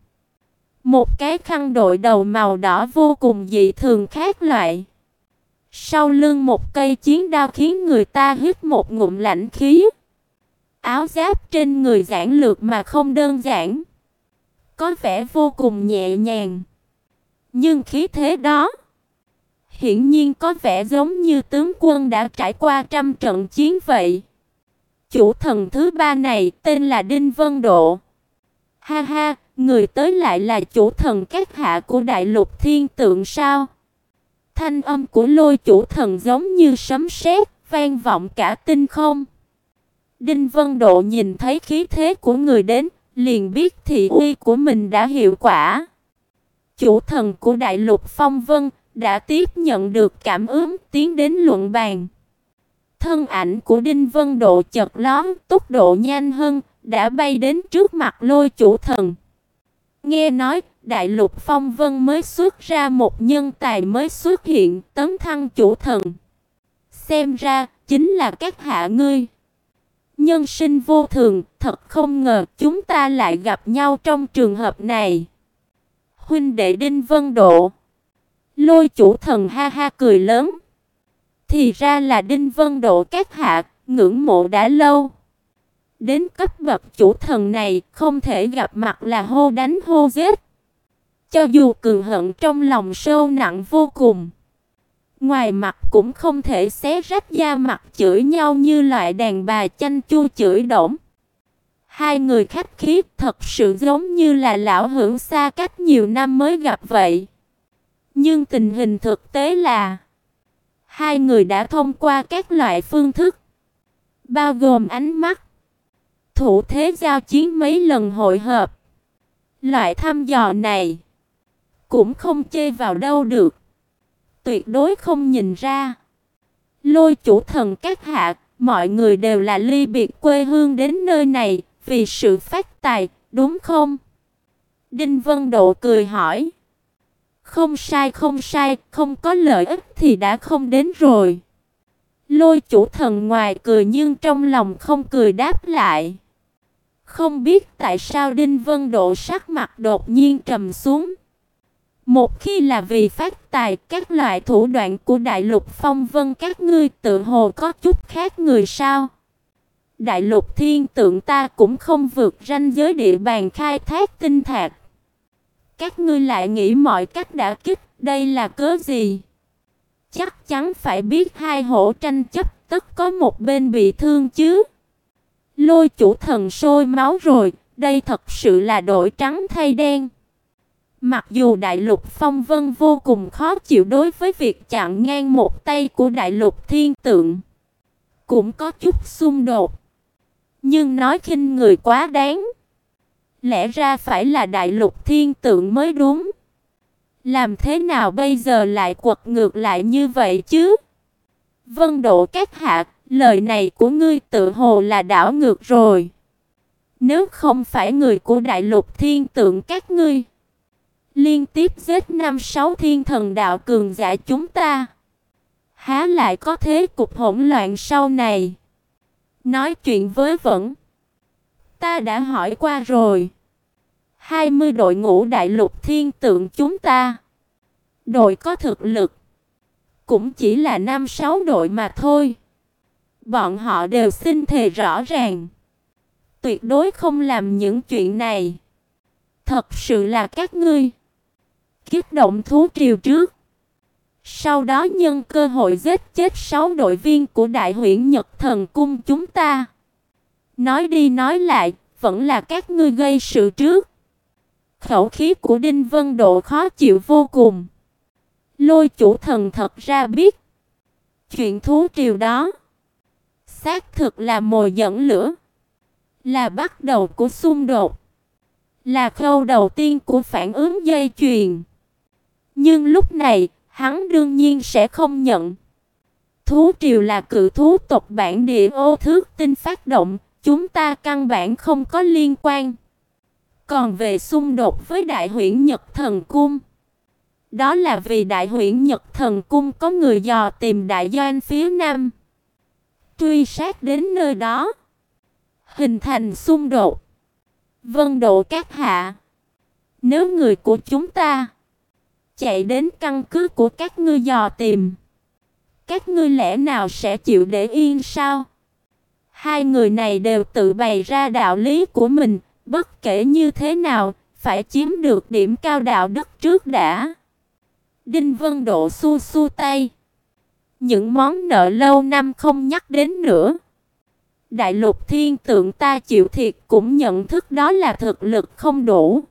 S1: Một cái khăn đội đầu màu đỏ vô cùng dị thường khác loại. Sau lưng một cây chiến đao khiến người ta hít một ngụm lạnh khí. Áo giáp trên người giản lược mà không đơn giản, có vẻ vô cùng nhẹ nhàng. Nhưng khí thế đó hiển nhiên có vẻ giống như tướng quân đã trải qua trăm trận chiến vậy. Chủ thần thứ ba này tên là Đinh Vân Độ. Ha ha, người tới lại là chủ thần các hạ của đại lục thiên tượng sao? Thanh âm của Lôi chủ thần giống như sấm sét, vang vọng cả tinh không. Đinh Vân Độ nhìn thấy khí thế của người đến, liền biết thị uy của mình đã hiệu quả. Chủ thần của đại lục phong vân đã tiếp nhận được cảm ứng, tiến đến luận bàn. Thân ảnh của Đinh Vân Độ chợt lóe, tốc độ nhanh hơn, đã bay đến trước mặt Lôi chủ thần. Nghe nói, đại lục phong vân mới xuất ra một nhân tài mới xuất hiện, tấn thăng chủ thần. Xem ra, chính là các hạ ngươi. Nhân sinh vô thường, thật không ngờ chúng ta lại gặp nhau trong trường hợp này. Huynh đệ Đinh Vân Độ. Lôi chủ thần ha ha cười lớn. Thì ra là Đinh Vân Độ các hạ, ngưỡng mộ đã lâu. Đến cấp bậc chủ thần này, không thể gặp mặt là hô đánh hô giết. Cho dù cường hận trong lòng sâu nặng vô cùng, ngoài mặt cũng không thể xé rách da mặt chửi nhau như loại đàn bà chanh chua chửi đổng. Hai người khách khí thật sự giống như là lão hữu xa cách nhiều năm mới gặp vậy. Nhưng tình hình thực tế là hai người đã thông qua các loại phương thức, bao gồm ánh mắt, thủ thế giao chiến mấy lần hội hợp. Loại thăm dò này cũng không chê vào đâu được, tuyệt đối không nhìn ra. Lôi chủ thần các hạ, mọi người đều là ly biệt quê hương đến nơi này vì sự phát tài, đúng không? Đinh Vân Độ cười hỏi. Không sai không sai, không có lợi ích thì đã không đến rồi. Lôi chủ thần ngoài cười nhưng trong lòng không cười đáp lại. Không biết tại sao Đinh Vân Độ sắc mặt đột nhiên trầm xuống. Một khi là vì phát tài, các loại thủ đoạn của đại lục phong vân các ngươi tự hồ có chút khác người sao? Đại lục thiên tượng ta cũng không vượt ranh giới địa bàn khai thác tinh thạch. Các ngươi lại nghĩ mọi cách đã kích, đây là cớ gì? Chắc chắn phải biết hai hổ tranh chấp, tất có một bên bị thương chứ. Lôi chủ thần sôi máu rồi, đây thật sự là đổi trắng thay đen. Mặc dù đại lục phong vân vô cùng khó chịu đối với việc chặn ngang một tay của đại lục thiên tượng, cũng có chút xung đột, nhưng nói khinh người quá đáng. Lẽ ra phải là đại lục thiên tượng mới đúng. Làm thế nào bây giờ lại quật ngược lại như vậy chứ? Vân Độ các hạ, lời này của ngươi tự hồ là đảo ngược rồi. Nếu không phải người của đại lục thiên tượng các ngươi liên tiếp giết năm sáu thiên thần đạo cường giả chúng ta, há lại có thế cục hỗn loạn sau này? Nói chuyện với vẩn. Ta đã hỏi qua rồi. hai mươi đội ngũ đại lục thiên tượng chúng ta, đội có thực lực cũng chỉ là năm sáu đội mà thôi. Bọn họ đều xin thề rõ ràng, tuyệt đối không làm những chuyện này. Thật sự là các ngươi kích động thú triều trước, sau đó nhân cơ hội giết chết sáu đội viên của Đại Huyễn Nhật Thần Cung chúng ta. Nói đi nói lại, vẫn là các ngươi gây sự trước. Khẩu khí của Đinh Vân Độ khó chịu vô cùng. Lôi chủ thần thật ra biết chuyện thú triều đó xác thực là mồi dẫn lửa, là bắt đầu của xung đột, là khâu đầu tiên của phản ứng dây chuyền. Nhưng lúc này, hắn đương nhiên sẽ không nhận. thú triều là cự thú tộc bản địa Ô Thước Tinh phát động, chúng ta căn bản không có liên quan. Còn về xung đột với Đại Huyễn Nhật Thần Cung, đó là vì Đại Huyễn Nhật Thần Cung có người dò tìm đại doanh phía Nam, truy sát đến nơi đó, hình thành xung đột. Vân Độ các hạ, nếu người của chúng ta chạy đến căn cứ của các ngươi dò tìm, các ngươi lẽ nào sẽ chịu để yên sao? Hai người này đều tự bày ra đạo lý của mình, bất kể như thế nào, phải chiếm được điểm cao đạo đức trước đã. Đinh Vân Độ xua xua tay. Những món nợ lâu năm không nhắc đến nữa. Đại Lục Thiên Tượng ta chịu thiệt cũng nhận thức đó là thực lực không đủ.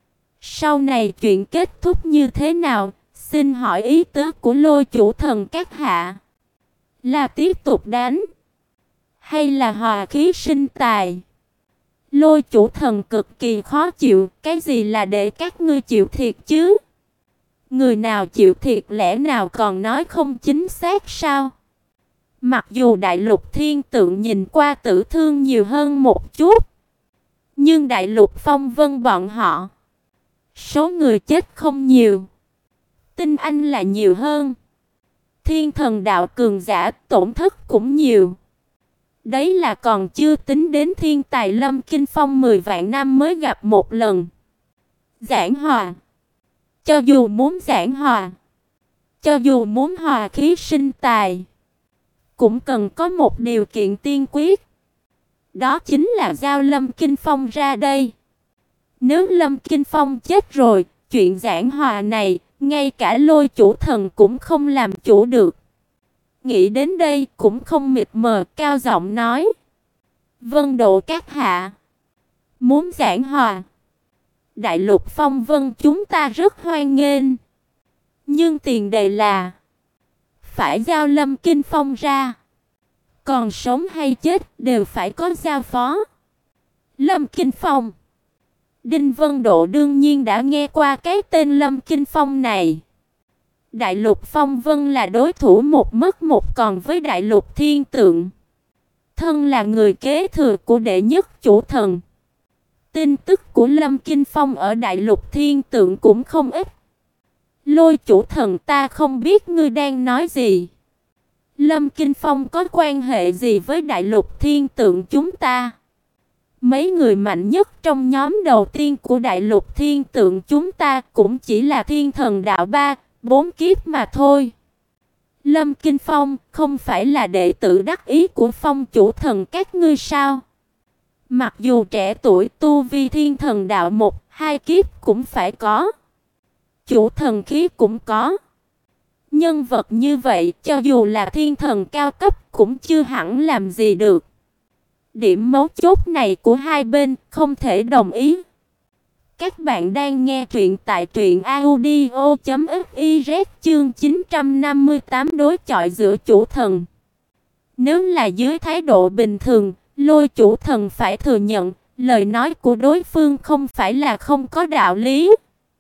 S1: Sau này chuyện kết thúc như thế nào, xin hỏi ý tứ của Lôi chủ thần các hạ. Là tiếp tục đánh, hay là hòa khí sinh tài? Lôi chủ thần cực kỳ khó chịu, cái gì là để các ngươi chịu thiệt chứ? Người nào chịu thiệt lẽ nào còn nói không chính xác sao? Mặc dù Đại Lục Thiên Tượng nhìn qua tử thương nhiều hơn một chút, nhưng Đại Lục Phong Vân bọn họ, số người chết không nhiều, tinh anh là nhiều hơn. Thiên thần đạo cường giả tổn thất cũng nhiều. Đấy là còn chưa tính đến thiên tài Lâm Kinh Phong mười vạn năm mới gặp một lần. Giảng hòa, cho dù muốn giảng hòa, cho dù muốn hòa khí sinh tài, cũng cần có một điều kiện tiên quyết. Đó chính là giao Lâm Kinh Phong ra đây. Nếu Lâm Kinh Phong chết rồi, chuyện giảng hòa này, ngay cả Lôi chủ thần cũng không làm chủ được. Nghĩ đến đây cũng không mịt mờ, cao giọng nói. Vân Độ các hạ, muốn giảng hòa, Đại Lục Phong Vân chúng ta rất hoan nghênh. Nhưng tiền đề là phải giao Lâm Kinh Phong ra. Còn sống hay chết đều phải có giao phó. Lâm Kinh Phong. Đinh Vân Độ đương nhiên đã nghe qua cái tên Lâm Kinh Phong này. Đại Lục Phong Vân là đối thủ một mất một còn với Đại Lục Thiên Tượng. Thân là người kế thừa của đệ nhất chủ thần, tin tức của Lâm Kinh Phong ở Đại Lục Thiên Tượng cũng không ít. Lôi chủ thần, ta không biết ngươi đang nói gì. Lâm Kinh Phong có quan hệ gì với Đại Lục Thiên Tượng chúng ta? Mấy người mạnh nhất trong nhóm đầu tiên của Đại Lục Thiên Tượng chúng ta cũng chỉ là thiên thần đạo ba, bốn kiếp mà thôi. Lâm Kinh Phong không phải là đệ tử đắc ý của Phong chủ thần các ngươi sao? Mặc dù trẻ tuổi tu vi thiên thần đạo một, hai kiếp cũng phải có. Chủ thần khí cũng có. Nhân vật như vậy, cho dù là thiên thần cao cấp cũng chưa hẳn làm gì được. Điểm mấu chốt này của hai bên không thể đồng ý. Các bạn đang nghe truyện tại truyện audio chấm fiz chương chín trăm năm mươi tám đối chọi giữa chủ thần. Nếu là dưới thái độ bình thường, Lôi chủ thần phải thừa nhận, lời nói của đối phương không phải là không có đạo lý.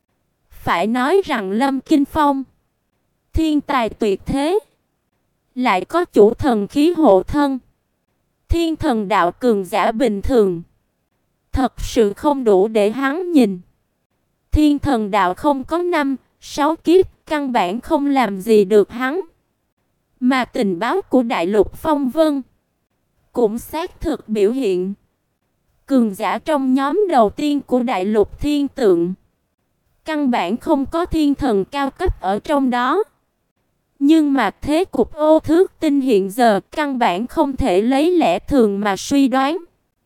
S1: Phải nói rằng Lâm Kinh Phong, thiên tài tuyệt thế, lại có chủ thần khí hộ thân, thiên thần đạo cường giả bình thường, thật sự không đủ để hắn nhìn. Thiên thần đạo không có năm, sáu kiếp, căn bản không làm gì được hắn. Mà tình báo của Đại Lục Phong Vân cũng xác thực biểu hiện, cường giả trong nhóm đầu tiên của Đại Lục Thiên Tượng căn bản không có thiên thần cao cấp ở trong đó. Nhưng mà thế cục Ô Thước Tinh hiện giờ căn bản không thể lấy lẽ thường mà suy đoán.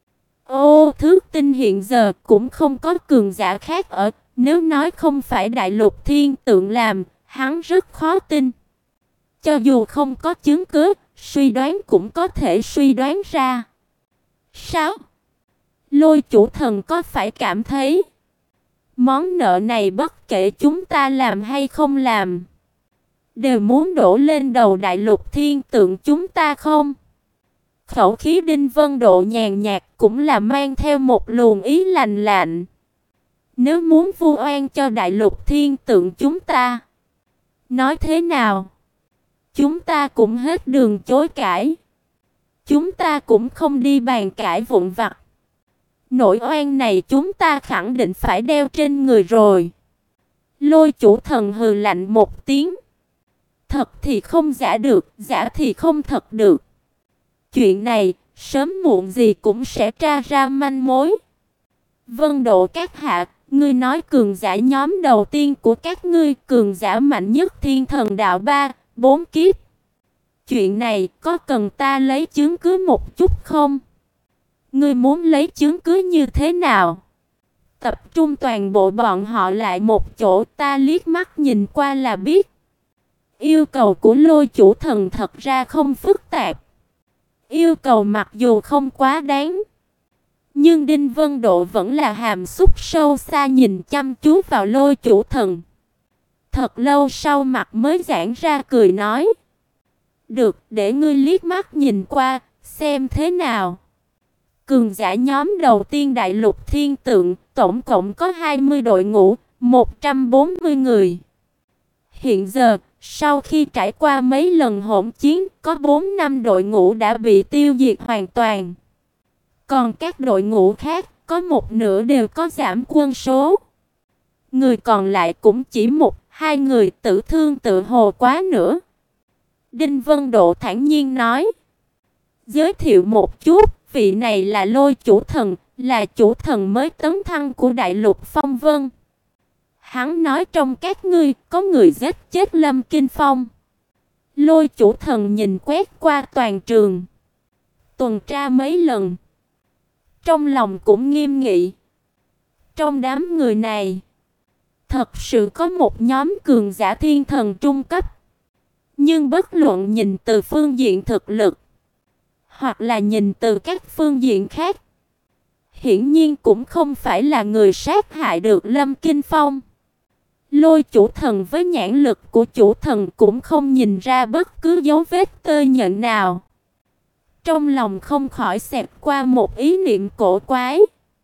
S1: Ô Thước Tinh hiện giờ cũng không có cường giả khác ở, nếu nói không phải Đại Lục Thiên Tượng làm, hắn rất khó tin. Cho dù không có chứng cứ, suy đoán cũng có thể suy đoán ra. Sao? Lôi chủ thần có phải cảm thấy món nợ này bất kể chúng ta làm hay không làm, đều muốn đổ lên đầu Đại Lục Thiên Tượng chúng ta không? Khẩu khí Đinh Vân Độ nhàn nhạt cũng là mang theo một luồng ý lạnh lạnh. Nếu muốn vu oan cho Đại Lục Thiên Tượng chúng ta, nói thế nào? Chúng ta cũng hết đường chối cãi. Chúng ta cũng không đi bàn cãi vụn vặt. Nỗi oan này chúng ta khẳng định phải đeo trên người rồi. Lôi chủ thần hừ lạnh một tiếng. Thật thì không giả được, giả thì không thật được. Chuyện này, sớm muộn gì cũng sẽ tra ra manh mối. Vân Độ các hạ, ngươi nói cường giả nhóm đầu tiên của các ngươi, cường giả mạnh nhất thiên thần đạo ba, bốn kiếp. Chuyện này có cần ta lấy chứng cứ một chút không? Ngươi muốn lấy chứng cứ như thế nào? Tập trung toàn bộ bọn họ lại một chỗ, ta liếc mắt nhìn qua là biết. Yêu cầu của Lôi chủ thần thật ra không phức tạp. Yêu cầu mặc dù không quá đáng, nhưng Đinh Vân Độ vẫn là hàm xúc sâu xa nhìn chăm chú vào Lôi chủ thần. Thật lâu sau mặt mới giãn ra cười nói. Được, để ngươi liếc mắt nhìn qua, xem thế nào. Cường giả nhóm đầu tiên đại lục thiên tượng, tổng cộng có hai mươi đội ngũ, một trăm bốn mươi người. Hiện giờ, sau khi trải qua mấy lần hỗn chiến, có bốn năm đội ngũ đã bị tiêu diệt hoàn toàn. Còn các đội ngũ khác, có một nửa đều có giảm quân số. Người còn lại cũng chỉ một, hai người, tử thương tự hồ quá nữa. Đinh Vân Độ thản nhiên nói. Giới thiệu một chút, vị này là Lôi chủ thần, là chủ thần mới tấn thăng của đại lục Phong Vân. Hắn nói trong các ngươi có người giết chết Lâm Kinh Phong. Lôi chủ thần nhìn quét qua toàn trường, tuần tra mấy lần, trong lòng cũng nghiêm nghị. Trong đám người này, thật sự có một nhóm cường giả thiên thần trung cấp. Nhưng bất luận nhìn từ phương diện thực lực, hoặc là nhìn từ các phương diện khác, hiển nhiên cũng không phải là người sát hại được Lâm Kinh Phong. Lôi chủ thần với nhãn lực của chủ thần cũng không nhìn ra bất cứ dấu vết tơ nhện nào. Trong lòng không khỏi xẹt qua một ý niệm cổ quái.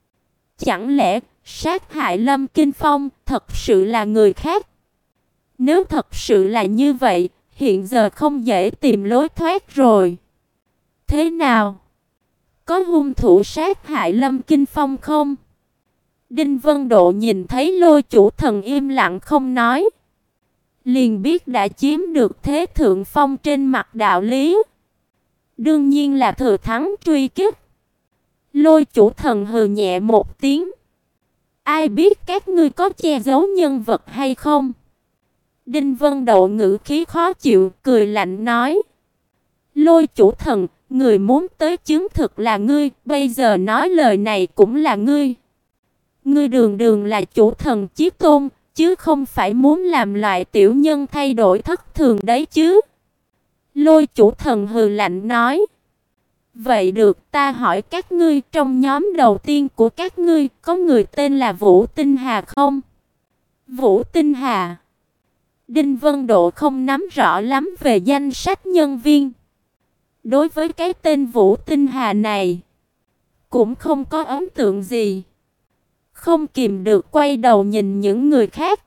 S1: Chẳng lẽ sát hại Lâm Kinh Phong thật sự là người khác? Nếu thật sự là như vậy, hiện giờ không dễ tìm lối thoát rồi. Thế nào? Có hung thủ sát hại Lâm Kinh Phong không? Đinh Vân Độ nhìn thấy Lôi chủ thần im lặng không nói, liền biết đã chiếm được thế thượng phong trên mặt đạo lý. Đương nhiên là thừa thắng truy kích. Lôi chủ thần hừ nhẹ một tiếng. Ai biết các ngươi có che giấu nhân vật hay không? Đinh Vân Độ ngữ khí khó chịu, cười lạnh nói. Lôi chủ thần, người muốn tới chứng thực là ngươi, bây giờ nói lời này cũng là ngươi. Ngươi đường đường là chủ thần chí tôn, chứ không phải muốn làm loại tiểu nhân thay đổi thất thường đấy chứ. Lôi chủ thần hừ lạnh nói. Vậy được, ta hỏi các ngươi, trong nhóm đầu tiên của các ngươi, có người tên là Vũ Tinh Hà không? Vũ Tinh Hà. Đinh Vân Độ không nắm rõ lắm về danh sách nhân viên. Đối với cái tên Vũ Tinh Hà này, cũng không có ấn tượng gì. Không kìm được quay đầu nhìn những người khác,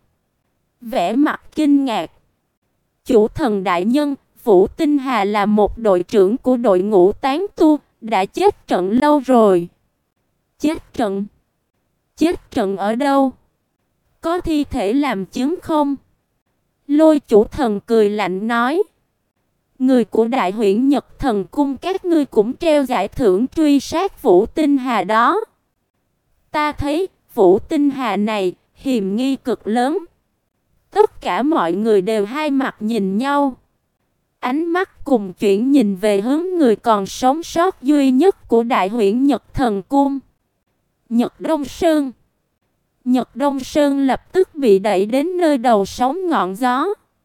S1: vẻ mặt kinh ngạc. Chủ thần đại nhân, Vũ Tinh Hà là một đội trưởng của đội ngũ tán tu, đã chết trận lâu rồi. Chết trận? Chết trận ở đâu? Có thi thể làm chứng không? Lôi chủ thần cười lạnh nói. Người của Đại Huyễn Nhật Thần Cung các ngươi cũng treo giải thưởng truy sát Vũ Tinh Hà đó. Ta thấy Vũ Tinh Hà này hiềm nghi cực lớn. Tất cả mọi người đều hai mặt nhìn nhau. Ánh mắt cùng chuyển nhìn về hướng người còn sống sót duy nhất của Đại Huyễn Nhật Thần Cung, Nhật Đông Sơn. Nhật Đông Sơn lập tức bị đẩy đến nơi đầu sóng ngọn gió.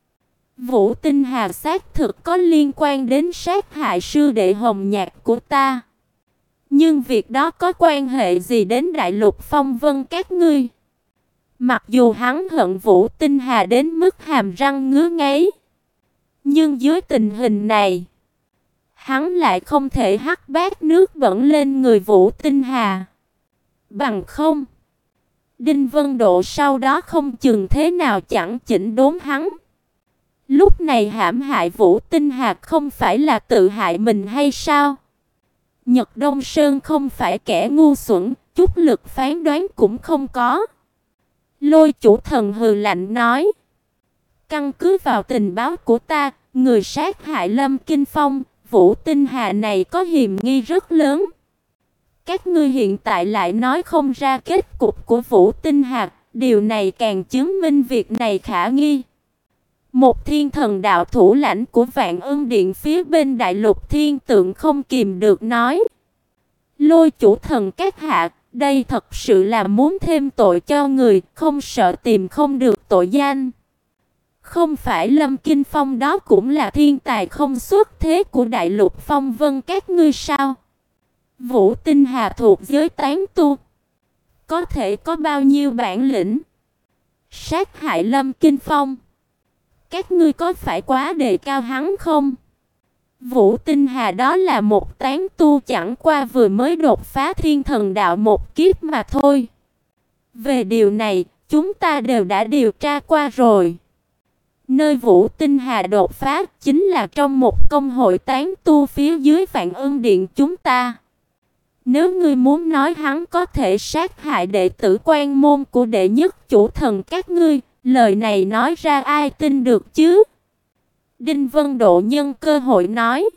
S1: Vũ Tinh Hà xác thực có liên quan đến sát hại sư đệ Hồng Nhạc của ta. Nhưng việc đó có quan hệ gì đến Đại Lục Phong Vân các ngươi? Mặc dù hắn hận Vũ Tinh Hà đến mức hàm răng ngứa ngáy, nhưng dưới tình hình này, hắn lại không thể hắt bát nước bẩn lên người Vũ Tinh Hà. Bằng không, Đinh Vân Độ sau đó không chừng thế nào chẳng chỉnh đốn hắn. Lúc này hãm hại Vũ Tinh Hà không phải là tự hại mình hay sao? Nhật Đông Sơn không phải kẻ ngu xuẩn, chút lực phán đoán cũng không có. Lôi chủ thần hừ lạnh nói. Căn cứ vào tình báo của ta, người sát hại Lâm Kinh Phong, Vũ Tinh Hà này có hiềm nghi rất lớn. Các ngươi hiện tại lại nói không ra kết cục của Vũ Tinh Hà, điều này càng chứng minh việc này khả nghi. Một thiên thần đạo thủ lãnh của Vạn Ân Điện phía bên đại lục thiên tượng không kìm được nói. Lôi chủ thần các hạ, đây thật sự là muốn thêm tội cho người, không sợ tìm không được tội danh. Không phải Lâm Kinh Phong đó cũng là thiên tài không xuất thế của đại lục phong vân các ngươi sao? Vũ Tinh Hà thuộc giới tán tu, có thể có bao nhiêu bản lĩnh? Sát hại Lâm Kinh Phong, các ngươi có phải quá đề cao hắn không? Vũ Tinh Hà đó là một tán tu chẳng qua vừa mới đột phá thiên thần đạo một kiếp mà thôi. Về điều này, chúng ta đều đã điều tra qua rồi. Nơi Vũ Tinh Hà đột phá chính là trong một công hội tán tu phía dưới Vạn Ân Điện chúng ta. Nếu ngươi muốn nói hắn có thể sát hại đệ tử quan môn của đệ nhất chủ thần các ngươi, lời này nói ra ai tin được chứ? Đinh Vân Độ nhân cơ hội nói.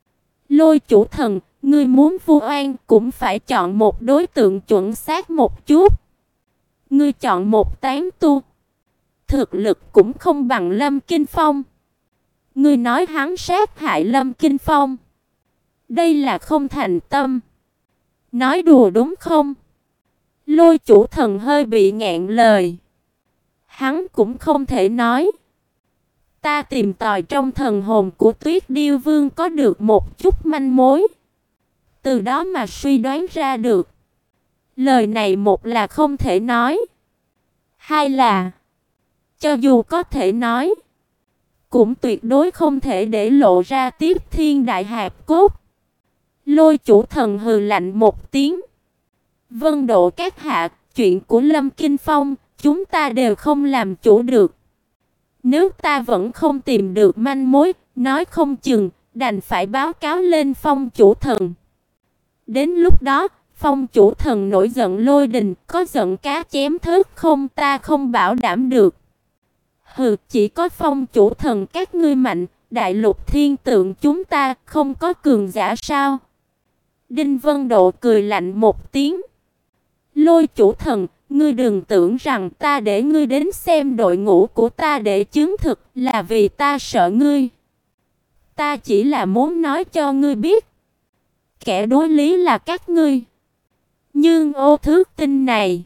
S1: Lôi chủ thần, ngươi muốn vu oan cũng phải chọn một đối tượng chuẩn xác một chút. Ngươi chọn một tán tu, thực lực cũng không bằng Lâm Kinh Phong. Ngươi nói hắn sát hại Lâm Kinh Phong, đây là không thành tâm. Nói đùa đúng không? Lôi chủ thần hơi bị ngẹn lời. Hắn cũng không thể nói. Ta tìm tòi trong thần hồn của Tuyết Điêu Vương có được một chút manh mối, từ đó mà suy đoán ra được. Lời này một là không thể nói, hai là cho dù có thể nói, cũng tuyệt đối không thể để lộ ra tiếp thiên đại hạp cốt. Lôi chủ thần hừ lạnh một tiếng. Vân Độ các hạ, chuyện của Lâm Kinh Phong, chúng ta đều không làm chủ được. Nếu ta vẫn không tìm được manh mối, nói không chừng, đành phải báo cáo lên Phong chủ thần. Đến lúc đó, Phong chủ thần nổi giận lôi đình, có giận cá chém thớt không ta không bảo đảm được. Hừ, chỉ có Phong chủ thần các ngươi mạnh, đại lục thiên tượng chúng ta không có cường giả sao? Đinh Vân Độ cười lạnh một tiếng. Lôi chủ thần, ngươi đừng tưởng rằng ta để ngươi đến xem đội ngũ của ta để chứng thực là vì ta sợ ngươi. Ta chỉ là muốn nói cho ngươi biết, kẻ đối lý là các ngươi. Nhưng ô thước tinh này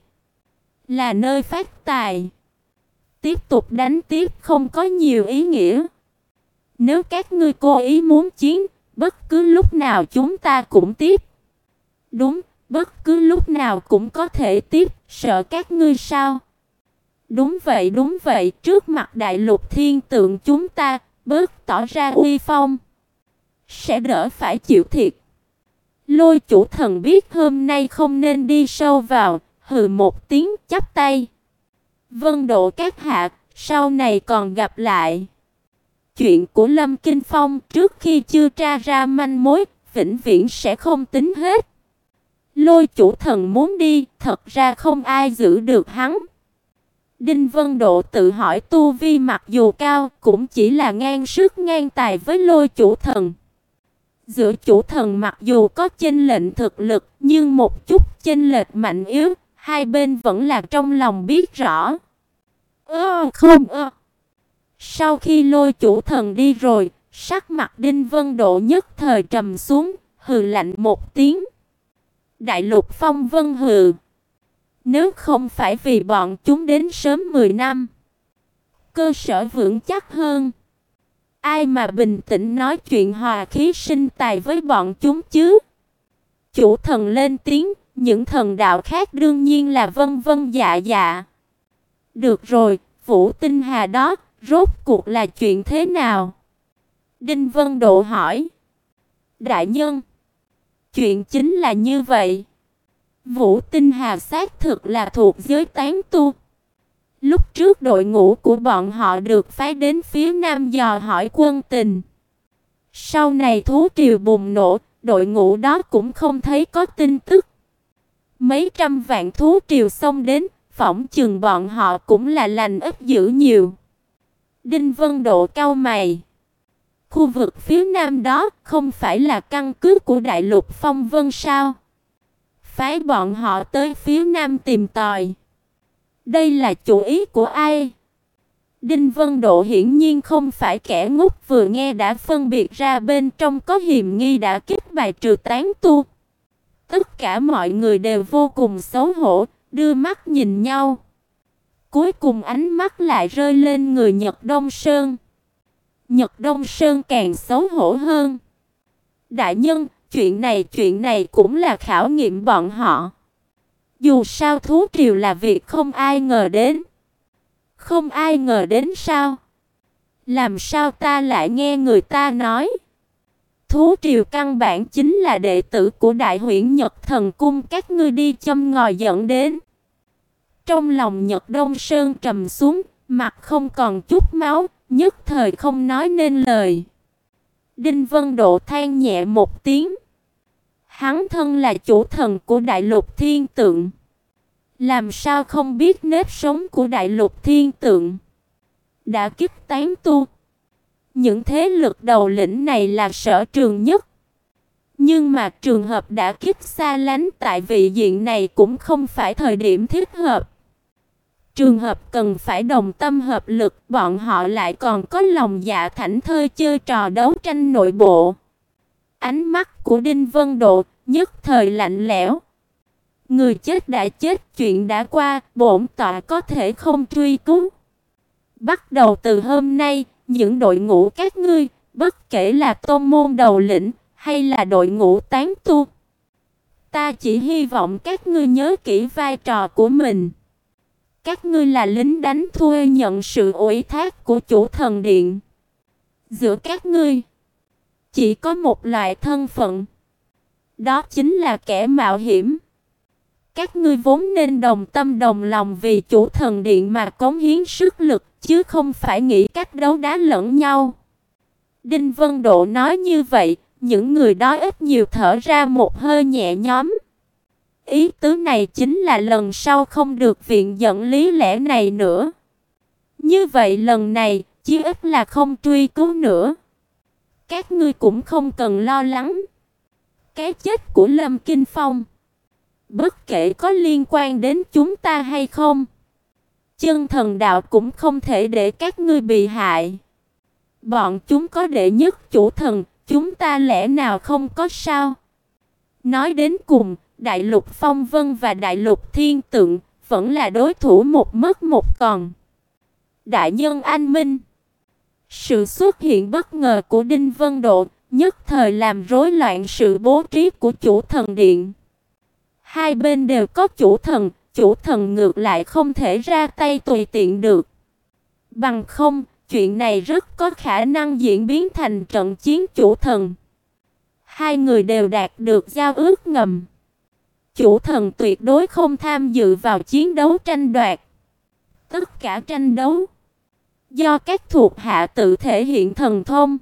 S1: là nơi phát tài, tiếp tục đánh tiếp không có nhiều ý nghĩa. Nếu các ngươi cố ý muốn chiến, bất cứ lúc nào chúng ta cũng tiếp. Đúng, bất cứ lúc nào cũng có thể tiếp, sợ các ngươi sao? Đúng vậy, đúng vậy, trước mặt đại lục thiên tượng chúng ta, bớt tỏ ra uy phong, sẽ đỡ phải chịu thiệt. Lôi chủ thần biết hôm nay không nên đi sâu vào, hừ một tiếng chắp tay. Vân Độ các hạ, sau này còn gặp lại. Chuyện của Lâm Kinh Phong trước khi chưa tra ra manh mối, vĩnh viễn sẽ không tính hết. Lôi chủ thần muốn đi, thật ra không ai giữ được hắn. Đinh Vân Độ tự hỏi tu vi mặc dù cao, cũng chỉ là ngang sức ngang tài với lôi chủ thần. Giữa chủ thần mặc dù có chênh lệch thực lực, nhưng một chút chênh lệch mạnh yếu, hai bên vẫn là trong lòng biết rõ. Ơ không ơ. Sau khi lôi chủ thần đi rồi, sắc mặt Đinh Vân Độ nhất thời trầm xuống, hừ lạnh một tiếng. Đại lục phong vân hừ. Nếu không phải vì bọn chúng đến sớm mười năm, cơ sở vững chắc hơn, ai mà bình tĩnh nói chuyện hòa khí sinh tài với bọn chúng chứ? Chủ thần lên tiếng, những thần đạo khác đương nhiên là vân vân dạ dạ. Được rồi, Vũ Tinh Hà đó, rốt cuộc là chuyện thế nào? Đinh Vân Độ hỏi. Đại nhân, chuyện chính là như vậy. Vũ Tinh Hà xác thực là thuộc giới tán tu, Lúc trước đội ngũ của bọn họ được phái đến phía nam dò hỏi quân tình. Sau này thú triều bùng nổ, đội ngũ đó cũng không thấy có tin tức. Mấy trăm vạn thú triều xông đến, phỏng chừng bọn họ cũng là lành ít dữ nhiều. Đinh Vân Độ cau mày. Khu vực phía nam đó không phải là căn cứ của Đại Lục Phong Vân sao? Phái bọn họ tới phía nam tìm tòi. Đây là chủ ý của ai? Đinh Vân Độ hiển nhiên không phải kẻ ngốc, vừa nghe đã phân biệt ra bên trong có hiềm nghi đã kích bài trừ tán tu. Tất cả mọi người đều vô cùng xấu hổ, đưa mắt nhìn nhau. Cuối cùng ánh mắt lại rơi lên người Nhật Đông Sơn. Nhật Đông Sơn càng xấu hổ hơn. Đại nhân, chuyện này chuyện này cũng là khảo nghiệm bọn họ. Dù sao thú triều là việc không ai ngờ đến. Không ai ngờ đến sao? Làm sao ta lại nghe người ta nói? Thú triều căn bản chính là đệ tử của Đại Huyễn Nhật Thần Cung các ngươi đi châm ngòi dẫn đến. Trong lòng Nhật Đông Sơn trầm xuống, mặt không còn chút máu, nhất thời không nói nên lời. Đinh Vân Độ than nhẹ một tiếng. Hắn thân là chủ thần của Đại Lục Thiên Tượng. Làm sao không biết nếp sống của Đại Lục Thiên Tượng? Đã kích tán tu. Những thế lực đầu lĩnh này là sở trường nhất. Nhưng mà trường hợp đã kích xa lánh tại vị diện này cũng không phải thời điểm thích hợp. Trường hợp cần phải đồng tâm hợp lực, bọn họ lại còn có lòng dạ thảnh thơi chơi trò đấu tranh nội bộ. Ánh mắt của Đinh Vân Độ nhất thời lạnh lẽo. Người chết đã chết, chuyện đã qua, bổn tọa có thể không truy cứu. Bắt đầu từ hôm nay, những đội ngũ các ngươi, bất kể là tôn môn đầu lĩnh hay là đội ngũ tán tu, ta chỉ hy vọng các ngươi nhớ kỹ vai trò của mình. Các ngươi là lính đánh thuê nhận sự ủy thác của chủ thần điện. Giữa các ngươi chỉ có một loại thân phận, đó chính là kẻ mạo hiểm. Các ngươi vốn nên đồng tâm đồng lòng vì chủ thần điện mà cống hiến sức lực, chứ không phải nghĩ cách đấu đá lẫn nhau. Đinh Vân Độ nói như vậy, những người đó ít nhiều thở ra một hơi nhẹ nhõm. Ý tứ này chính là lần sau không được viện dẫn lý lẽ này nữa. Như vậy lần này, chí ít là không truy cứu nữa. Các ngươi cũng không cần lo lắng. Cái chết của Lâm Kinh Phong, bất kể có liên quan đến chúng ta hay không, Chân Thần Đạo cũng không thể để các ngươi bị hại. Bọn chúng có đệ nhất chủ thần, chúng ta lẽ nào không có sao? Nói đến cùng, Đại Lục Phong Vân và Đại Lục Thiên Tượng vẫn là đối thủ một mất một còn. Đại nhân anh minh. Sự xuất hiện bất ngờ của Đinh Vân Độ nhất thời làm rối loạn sự bố trí của chủ thần điện. Hai bên đều có chủ thần, chủ thần ngược lại không thể ra tay tùy tiện được. Bằng không, chuyện này rất có khả năng diễn biến thành trận chiến chủ thần. Hai người đều đạt được giao ước ngầm. Chủ thần tuyệt đối không tham dự vào chiến đấu tranh đoạt. Tất cả tranh đấu do các thuộc hạ tự thể hiện thần thông.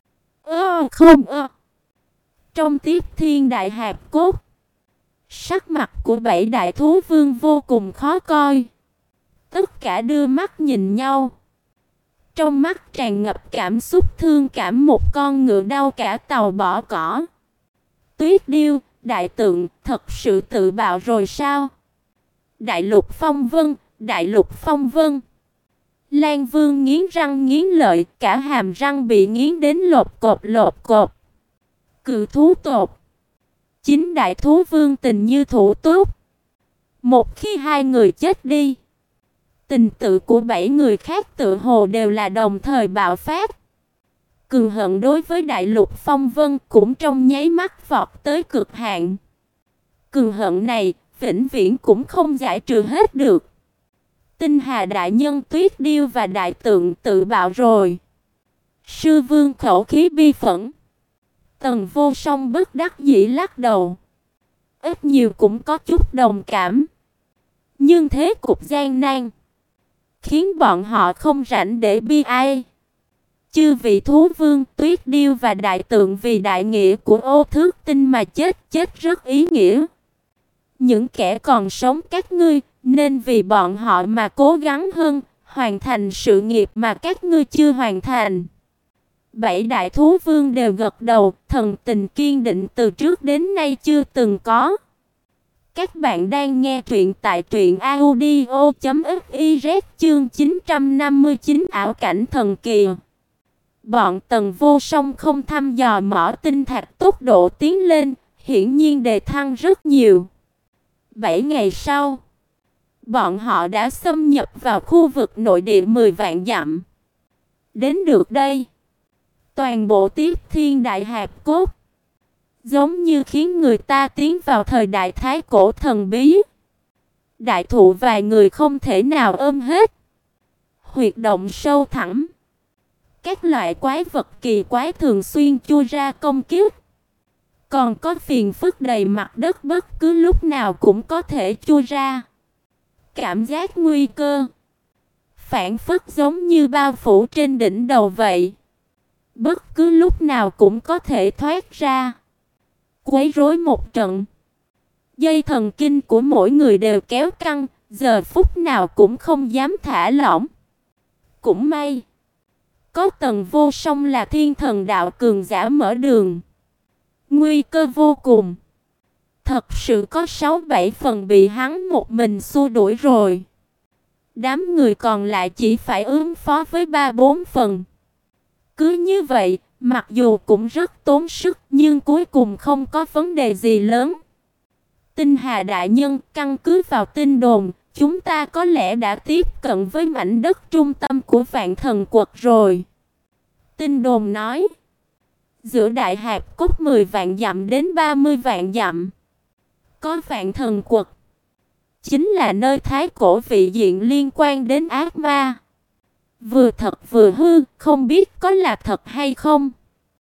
S1: Ơ không ơ. Trong Tiếp Thiên Đại Hạp Cốt, sắc mặt của bảy đại thú vương vô cùng khó coi. Tất cả đưa mắt nhìn nhau. Trong mắt tràn ngập cảm xúc thương cảm, một con ngựa đau cả tàu bỏ cỏ. Tuyết Điêu, Đại Tượng, thật sự tự bạo rồi sao? Đại Lục Phong Vân, Đại Lục Phong Vân. Lan Vương nghiến răng nghiến lợi, cả hàm răng bị nghiến đến lột cột lột cột. Cự thú tột. Chính đại thú vương tình như thủ túc. Một khi hai người chết đi, tình tự của bảy người khác tự hồ đều là đồng thời bạo phát. Cường hận đối với Đại Lục Phong Vân cũng trong nháy mắt vọt tới cực hạn. Cường hận này vĩnh viễn cũng không giải trừ hết được. Tinh Hà đại nhân, Tuyết Điêu và Đại Tượng tự bạo rồi. Sư vương khẩu khí bi phẫn. Tần Vô Song bất đắc dĩ lắc đầu. Ít nhiều cũng có chút đồng cảm. Nhưng thế cục gian nan, khiến bọn họ không rảnh để bi ai. Chư vị thú vương, Tuyết Điêu và Đại Tượng vì đại nghĩa của Ô Thước Tinh mà chết, chết rất ý nghĩa. Những kẻ còn sống các ngươi, nên vì bọn họ mà cố gắng hơn, hoàn thành sự nghiệp mà các ngươi chưa hoàn thành. Bảy đại thú vương đều gật đầu, thần tình kiên định từ trước đến nay chưa từng có. Các bạn đang nghe truyện tại truyện audio chấm fiz chương chín trăm năm mươi chín ảo cảnh thần kỳ. Bọn Tần Vô Song không thăm dò mỏ tinh thạch, tốc độ tiến lên, hiển nhiên đề thăng rất nhiều. Bảy ngày sau, bọn họ đã xâm nhập vào khu vực nội địa mười vạn dặm. Đến được đây, toàn bộ Tiếp Thiên Đại Hạp Cốt giống như khiến người ta tiến vào thời đại thái cổ thần bí. Đại thụ vài người không thể nào ôm hết. Huyệt động sâu thẳm. Các loại quái vật kỳ quái thường xuyên chui ra công kích. Còn có phiền phức đầy mặt đất bất cứ lúc nào cũng có thể chui ra. Cảm giác nguy cơ phảng phất giống như bao phủ trên đỉnh đầu vậy. Bất cứ lúc nào cũng có thể thoát ra, quấy rối một trận. Dây thần kinh của mỗi người đều kéo căng, giờ phút nào cũng không dám thả lỏng. Cũng may, có Tần Vô Song là thiên thần đạo cường giả mở đường. Nguy cơ vô cùng. Thật sự có sáu bảy phần bị hắn một mình xua đuổi rồi. Đám người còn lại chỉ phải ứng phó với ba bốn phần. Cứ như vậy, mặc dù cũng rất tốn sức nhưng cuối cùng không có vấn đề gì lớn. Tinh Hà đại nhân, căn cứ vào tin đồn, chúng ta có lẽ đã tiếp cận với mảnh đất trung tâm của Vạn Thần Quật rồi. Tin đồn nói, giữa Đại Hạp Cốt mười vạn dặm đến ba mươi vạn dặm, có Vạn Thần Quật, chính là nơi thái cổ vị diện liên quan đến ác ma. Vừa thật vừa hư, không biết có là thật hay không.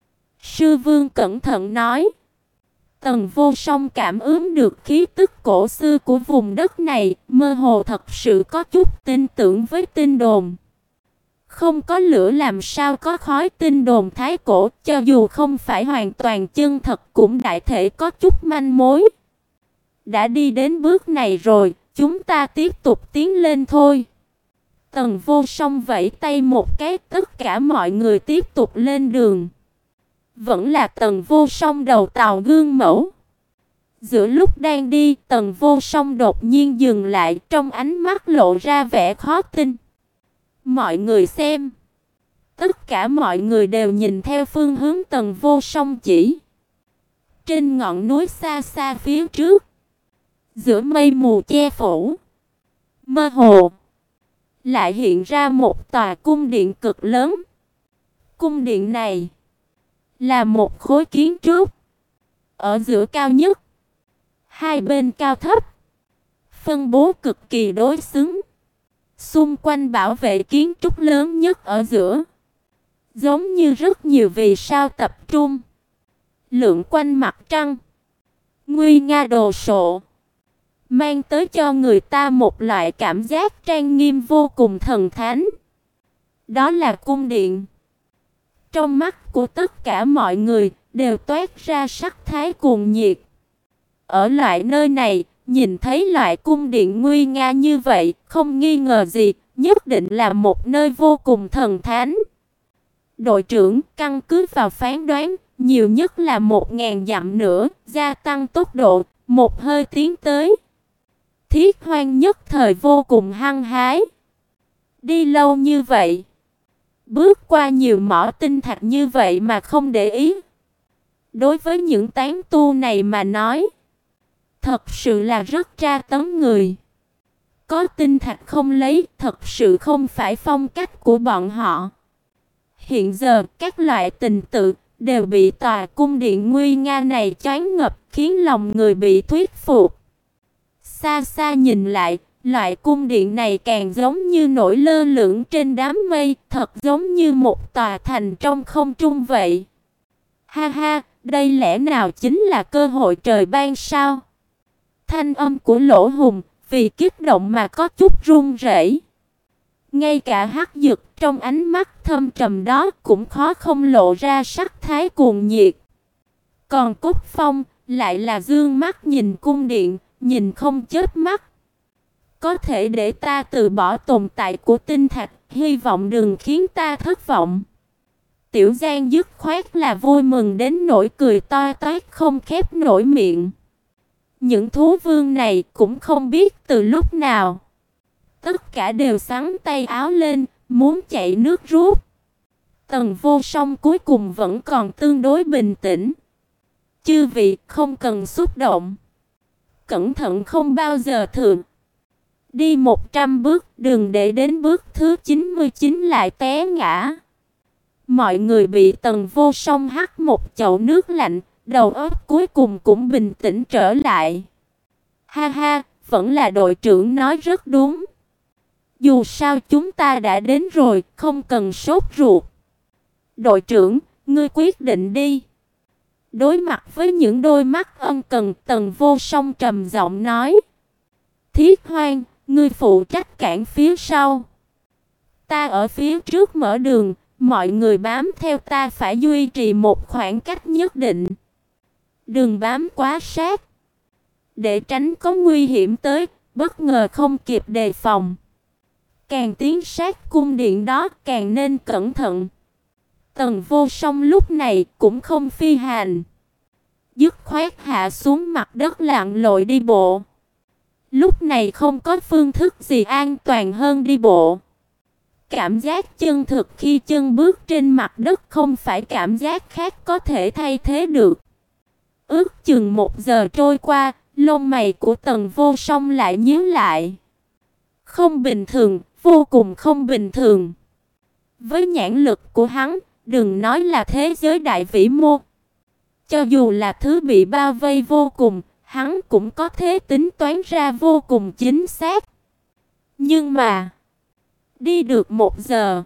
S1: Sư Vương cẩn thận nói. Tần Vô Song cảm ứng được khí tức cổ xưa của vùng đất này, mơ hồ thật sự có chút tin tưởng với tin đồn. Không có lửa làm sao có khói, tin đồn thái cổ, cho dù không phải hoàn toàn chân thật cũng đại thể có chút manh mối. Đã đi đến bước này rồi, chúng ta tiếp tục tiến lên thôi. Tần Vô Song vẫy tay một cái, tất cả mọi người tiếp tục lên đường. Vẫn là Tần Vô Song đầu tàu gương mẫu. Giữa lúc đang đi, Tần Vô Song đột nhiên dừng lại, trong ánh mắt lộ ra vẻ khó tin. Mọi người xem. Tất cả mọi người đều nhìn theo phương hướng Tần Vô Song chỉ. Trên ngọn núi xa xa phía trước, giữa mây mù che phủ, mơ hồ lại hiện ra một tòa cung điện cực lớn. Cung điện này là một khối kiến trúc, ở giữa cao nhất, hai bên cao thấp, phân bố cực kỳ đối xứng. Xung quanh bảo vệ kiến trúc lớn nhất ở giữa, giống như rất nhiều vì sao tập trung, lượn quanh mặt trăng, nguy nga đồ sộ, mang tới cho người ta một loại cảm giác trang nghiêm vô cùng thần thánh. Đó là cung điện. Trong mắt của tất cả mọi người đều toát ra sắc thái cuồng nhiệt. Ở loại nơi này, nhìn thấy loại cung điện nguy nga như vậy, không nghi ngờ gì, nhất định là một nơi vô cùng thần thánh. Đội trưởng, căn cứ vào phán đoán, nhiều nhất là một ngàn dặm nữa, gia tăng tốc độ, một hơi tiến tới. Thiết Hoang nhất thời vô cùng hăng hái. Đi lâu như vậy, bước qua nhiều mỏ tinh thạch như vậy mà không để ý. Đối với những tán tu này mà nói, thật sự là rất tra tấn người. Có tinh thạch không lấy, thật sự không phải phong cách của bọn họ. Hiện giờ, các loại tình tự đều bị tòa cung điện nguy nga này choáng ngập, khiến lòng người bị thuyết phục. Xa xa nhìn lại, loại cung điện này càng giống như nổi lơ lửng trên đám mây, thật giống như một tòa thành trong không trung vậy. Ha ha, đây lẽ nào chính là cơ hội trời ban sao? Thanh âm của Lỗ Hùng vì kích động mà có chút run rẩy. Ngay cả Hắc Dực trong ánh mắt thâm trầm đó cũng khó không lộ ra sắc thái cuồng nhiệt. Còn Cốt Phong lại là dương mắt nhìn cung điện, nhìn không chớp mắt. Có thể để ta từ bỏ tồn tại của tinh thạch, hy vọng đừng khiến ta thất vọng. Tiểu Giang dứt khoát là vui mừng đến nỗi cười to toét không khép nổi miệng. Những thú vương này cũng không biết từ lúc nào, tất cả đều xắn tay áo lên, muốn chạy nước rút. Tần Vô Song cuối cùng vẫn còn tương đối bình tĩnh. Chư vị không cần xúc động. Cẩn thận không bao giờ thường. Đi một trăm bước, đừng để đến bước thứ chín mươi chín lại té ngã. Mọi người bị Tần Vô Song hắt một chậu nước lạnh, đầu óc cuối cùng cũng bình tĩnh trở lại. Ha ha, vẫn là đội trưởng nói rất đúng. Dù sao chúng ta đã đến rồi, không cần sốt ruột. Đội trưởng, ngươi quyết định đi. Đối mặt với những đôi mắt ân cần, Tần Vô Song trầm giọng nói. Thiết Hoang, ngươi phụ trách cản phía sau. Ta ở phía trước mở đường, mọi người bám theo ta phải duy trì một khoảng cách nhất định. Đừng bám quá sát, để tránh có nguy hiểm tới, bất ngờ không kịp đề phòng. Càng tiến sát cung điện đó càng nên cẩn thận. Tần Vô Song lúc này cũng không phi hành, dứt khoát hạ xuống mặt đất lặn lội đi bộ. Lúc này không có phương thức gì an toàn hơn đi bộ. Cảm giác chân thực khi chân bước trên mặt đất không phải cảm giác khác có thể thay thế được. Ước chừng một giờ trôi qua, lông mày của Tần Vô Song lại nhíu lại. Không bình thường, vô cùng không bình thường. Với nhãn lực của hắn, đừng nói là thế giới đại vĩ mô, cho dù là thứ bị bao vây vô cùng, hắn cũng có thể tính toán ra vô cùng chính xác. Nhưng mà, đi được một giờ,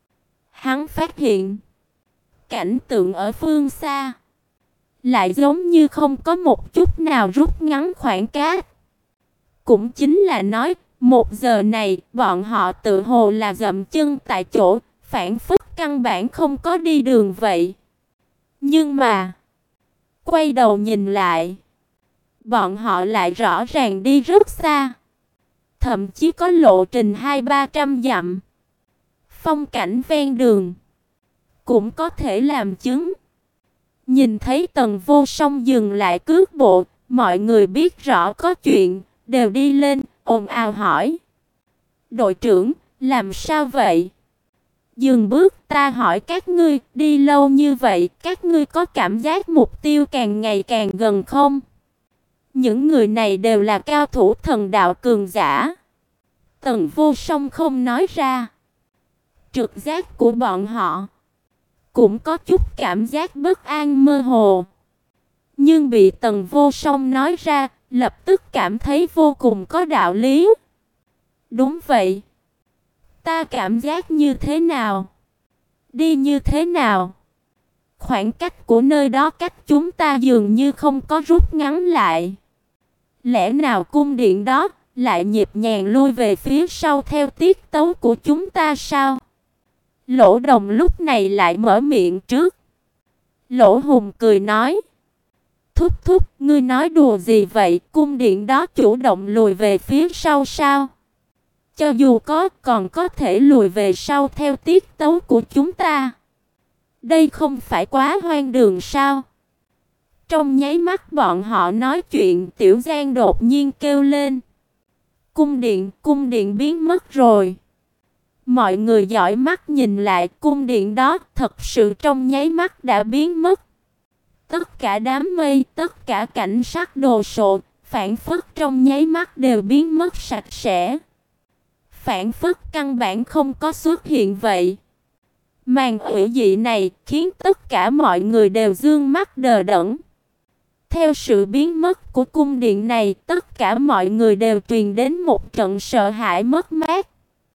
S1: hắn phát hiện cảnh tượng ở phương xa lại giống như không có một chút nào rút ngắn khoảng cách. Cũng chính là nói, một giờ này bọn họ tự hồ là dậm chân tại chỗ, phản phất căn bản không có đi đường vậy. Nhưng mà, quay đầu nhìn lại, bọn họ lại rõ ràng đi rất xa, thậm chí có lộ trình hai ba trăm dặm. Phong cảnh ven đường cũng có thể làm chứng. Nhìn thấy Tần Vô Song dừng lại cước bộ, mọi người biết rõ có chuyện, đều đi lên, ồn ào hỏi. Đội trưởng, làm sao vậy? Dừng bước, ta hỏi các ngươi, đi lâu như vậy, các ngươi có cảm giác mục tiêu càng ngày càng gần không? Những người này đều là cao thủ thần đạo cường giả. Tần Vô Song không nói ra. Trực giác của bọn họ cũng có chút cảm giác bất an mơ hồ. Nhưng bị Tần Vô Song nói ra, lập tức cảm thấy vô cùng có đạo lý. Đúng vậy. Ta cảm giác như thế nào? Đi như thế nào? Khoảng cách của nơi đó cách chúng ta dường như không có rút ngắn lại. Lẽ nào cung điện đó lại nhịp nhàng lui về phía sau theo tiết tấu của chúng ta sao? Lỗ Đồng lúc này lại mở miệng trước. Lỗ Hùng cười nói. Thúc thúc, ngươi nói đùa gì vậy? Cung điện đó chủ động lùi về phía sau sao? Cho dù có, còn có thể lùi về sau theo tiết tấu của chúng ta. Đây không phải quá hoang đường sao? Trong nháy mắt bọn họ nói chuyện, Tiểu Giang đột nhiên kêu lên. Cung điện, cung điện biến mất rồi. Mọi người dõi mắt nhìn lại, cung điện đó thật sự trong nháy mắt đã biến mất. Tất cả đám mây, tất cả cảnh sắc đồ sộ, phản phất trong nháy mắt đều biến mất sạch sẽ. Phản phất căn bản không có xuất hiện vậy. Màn ủy dị này khiến tất cả mọi người đều dương mắt đờ đẫn. Theo sự biến mất của cung điện này, tất cả mọi người đều truyền đến một trận sợ hãi mất mát.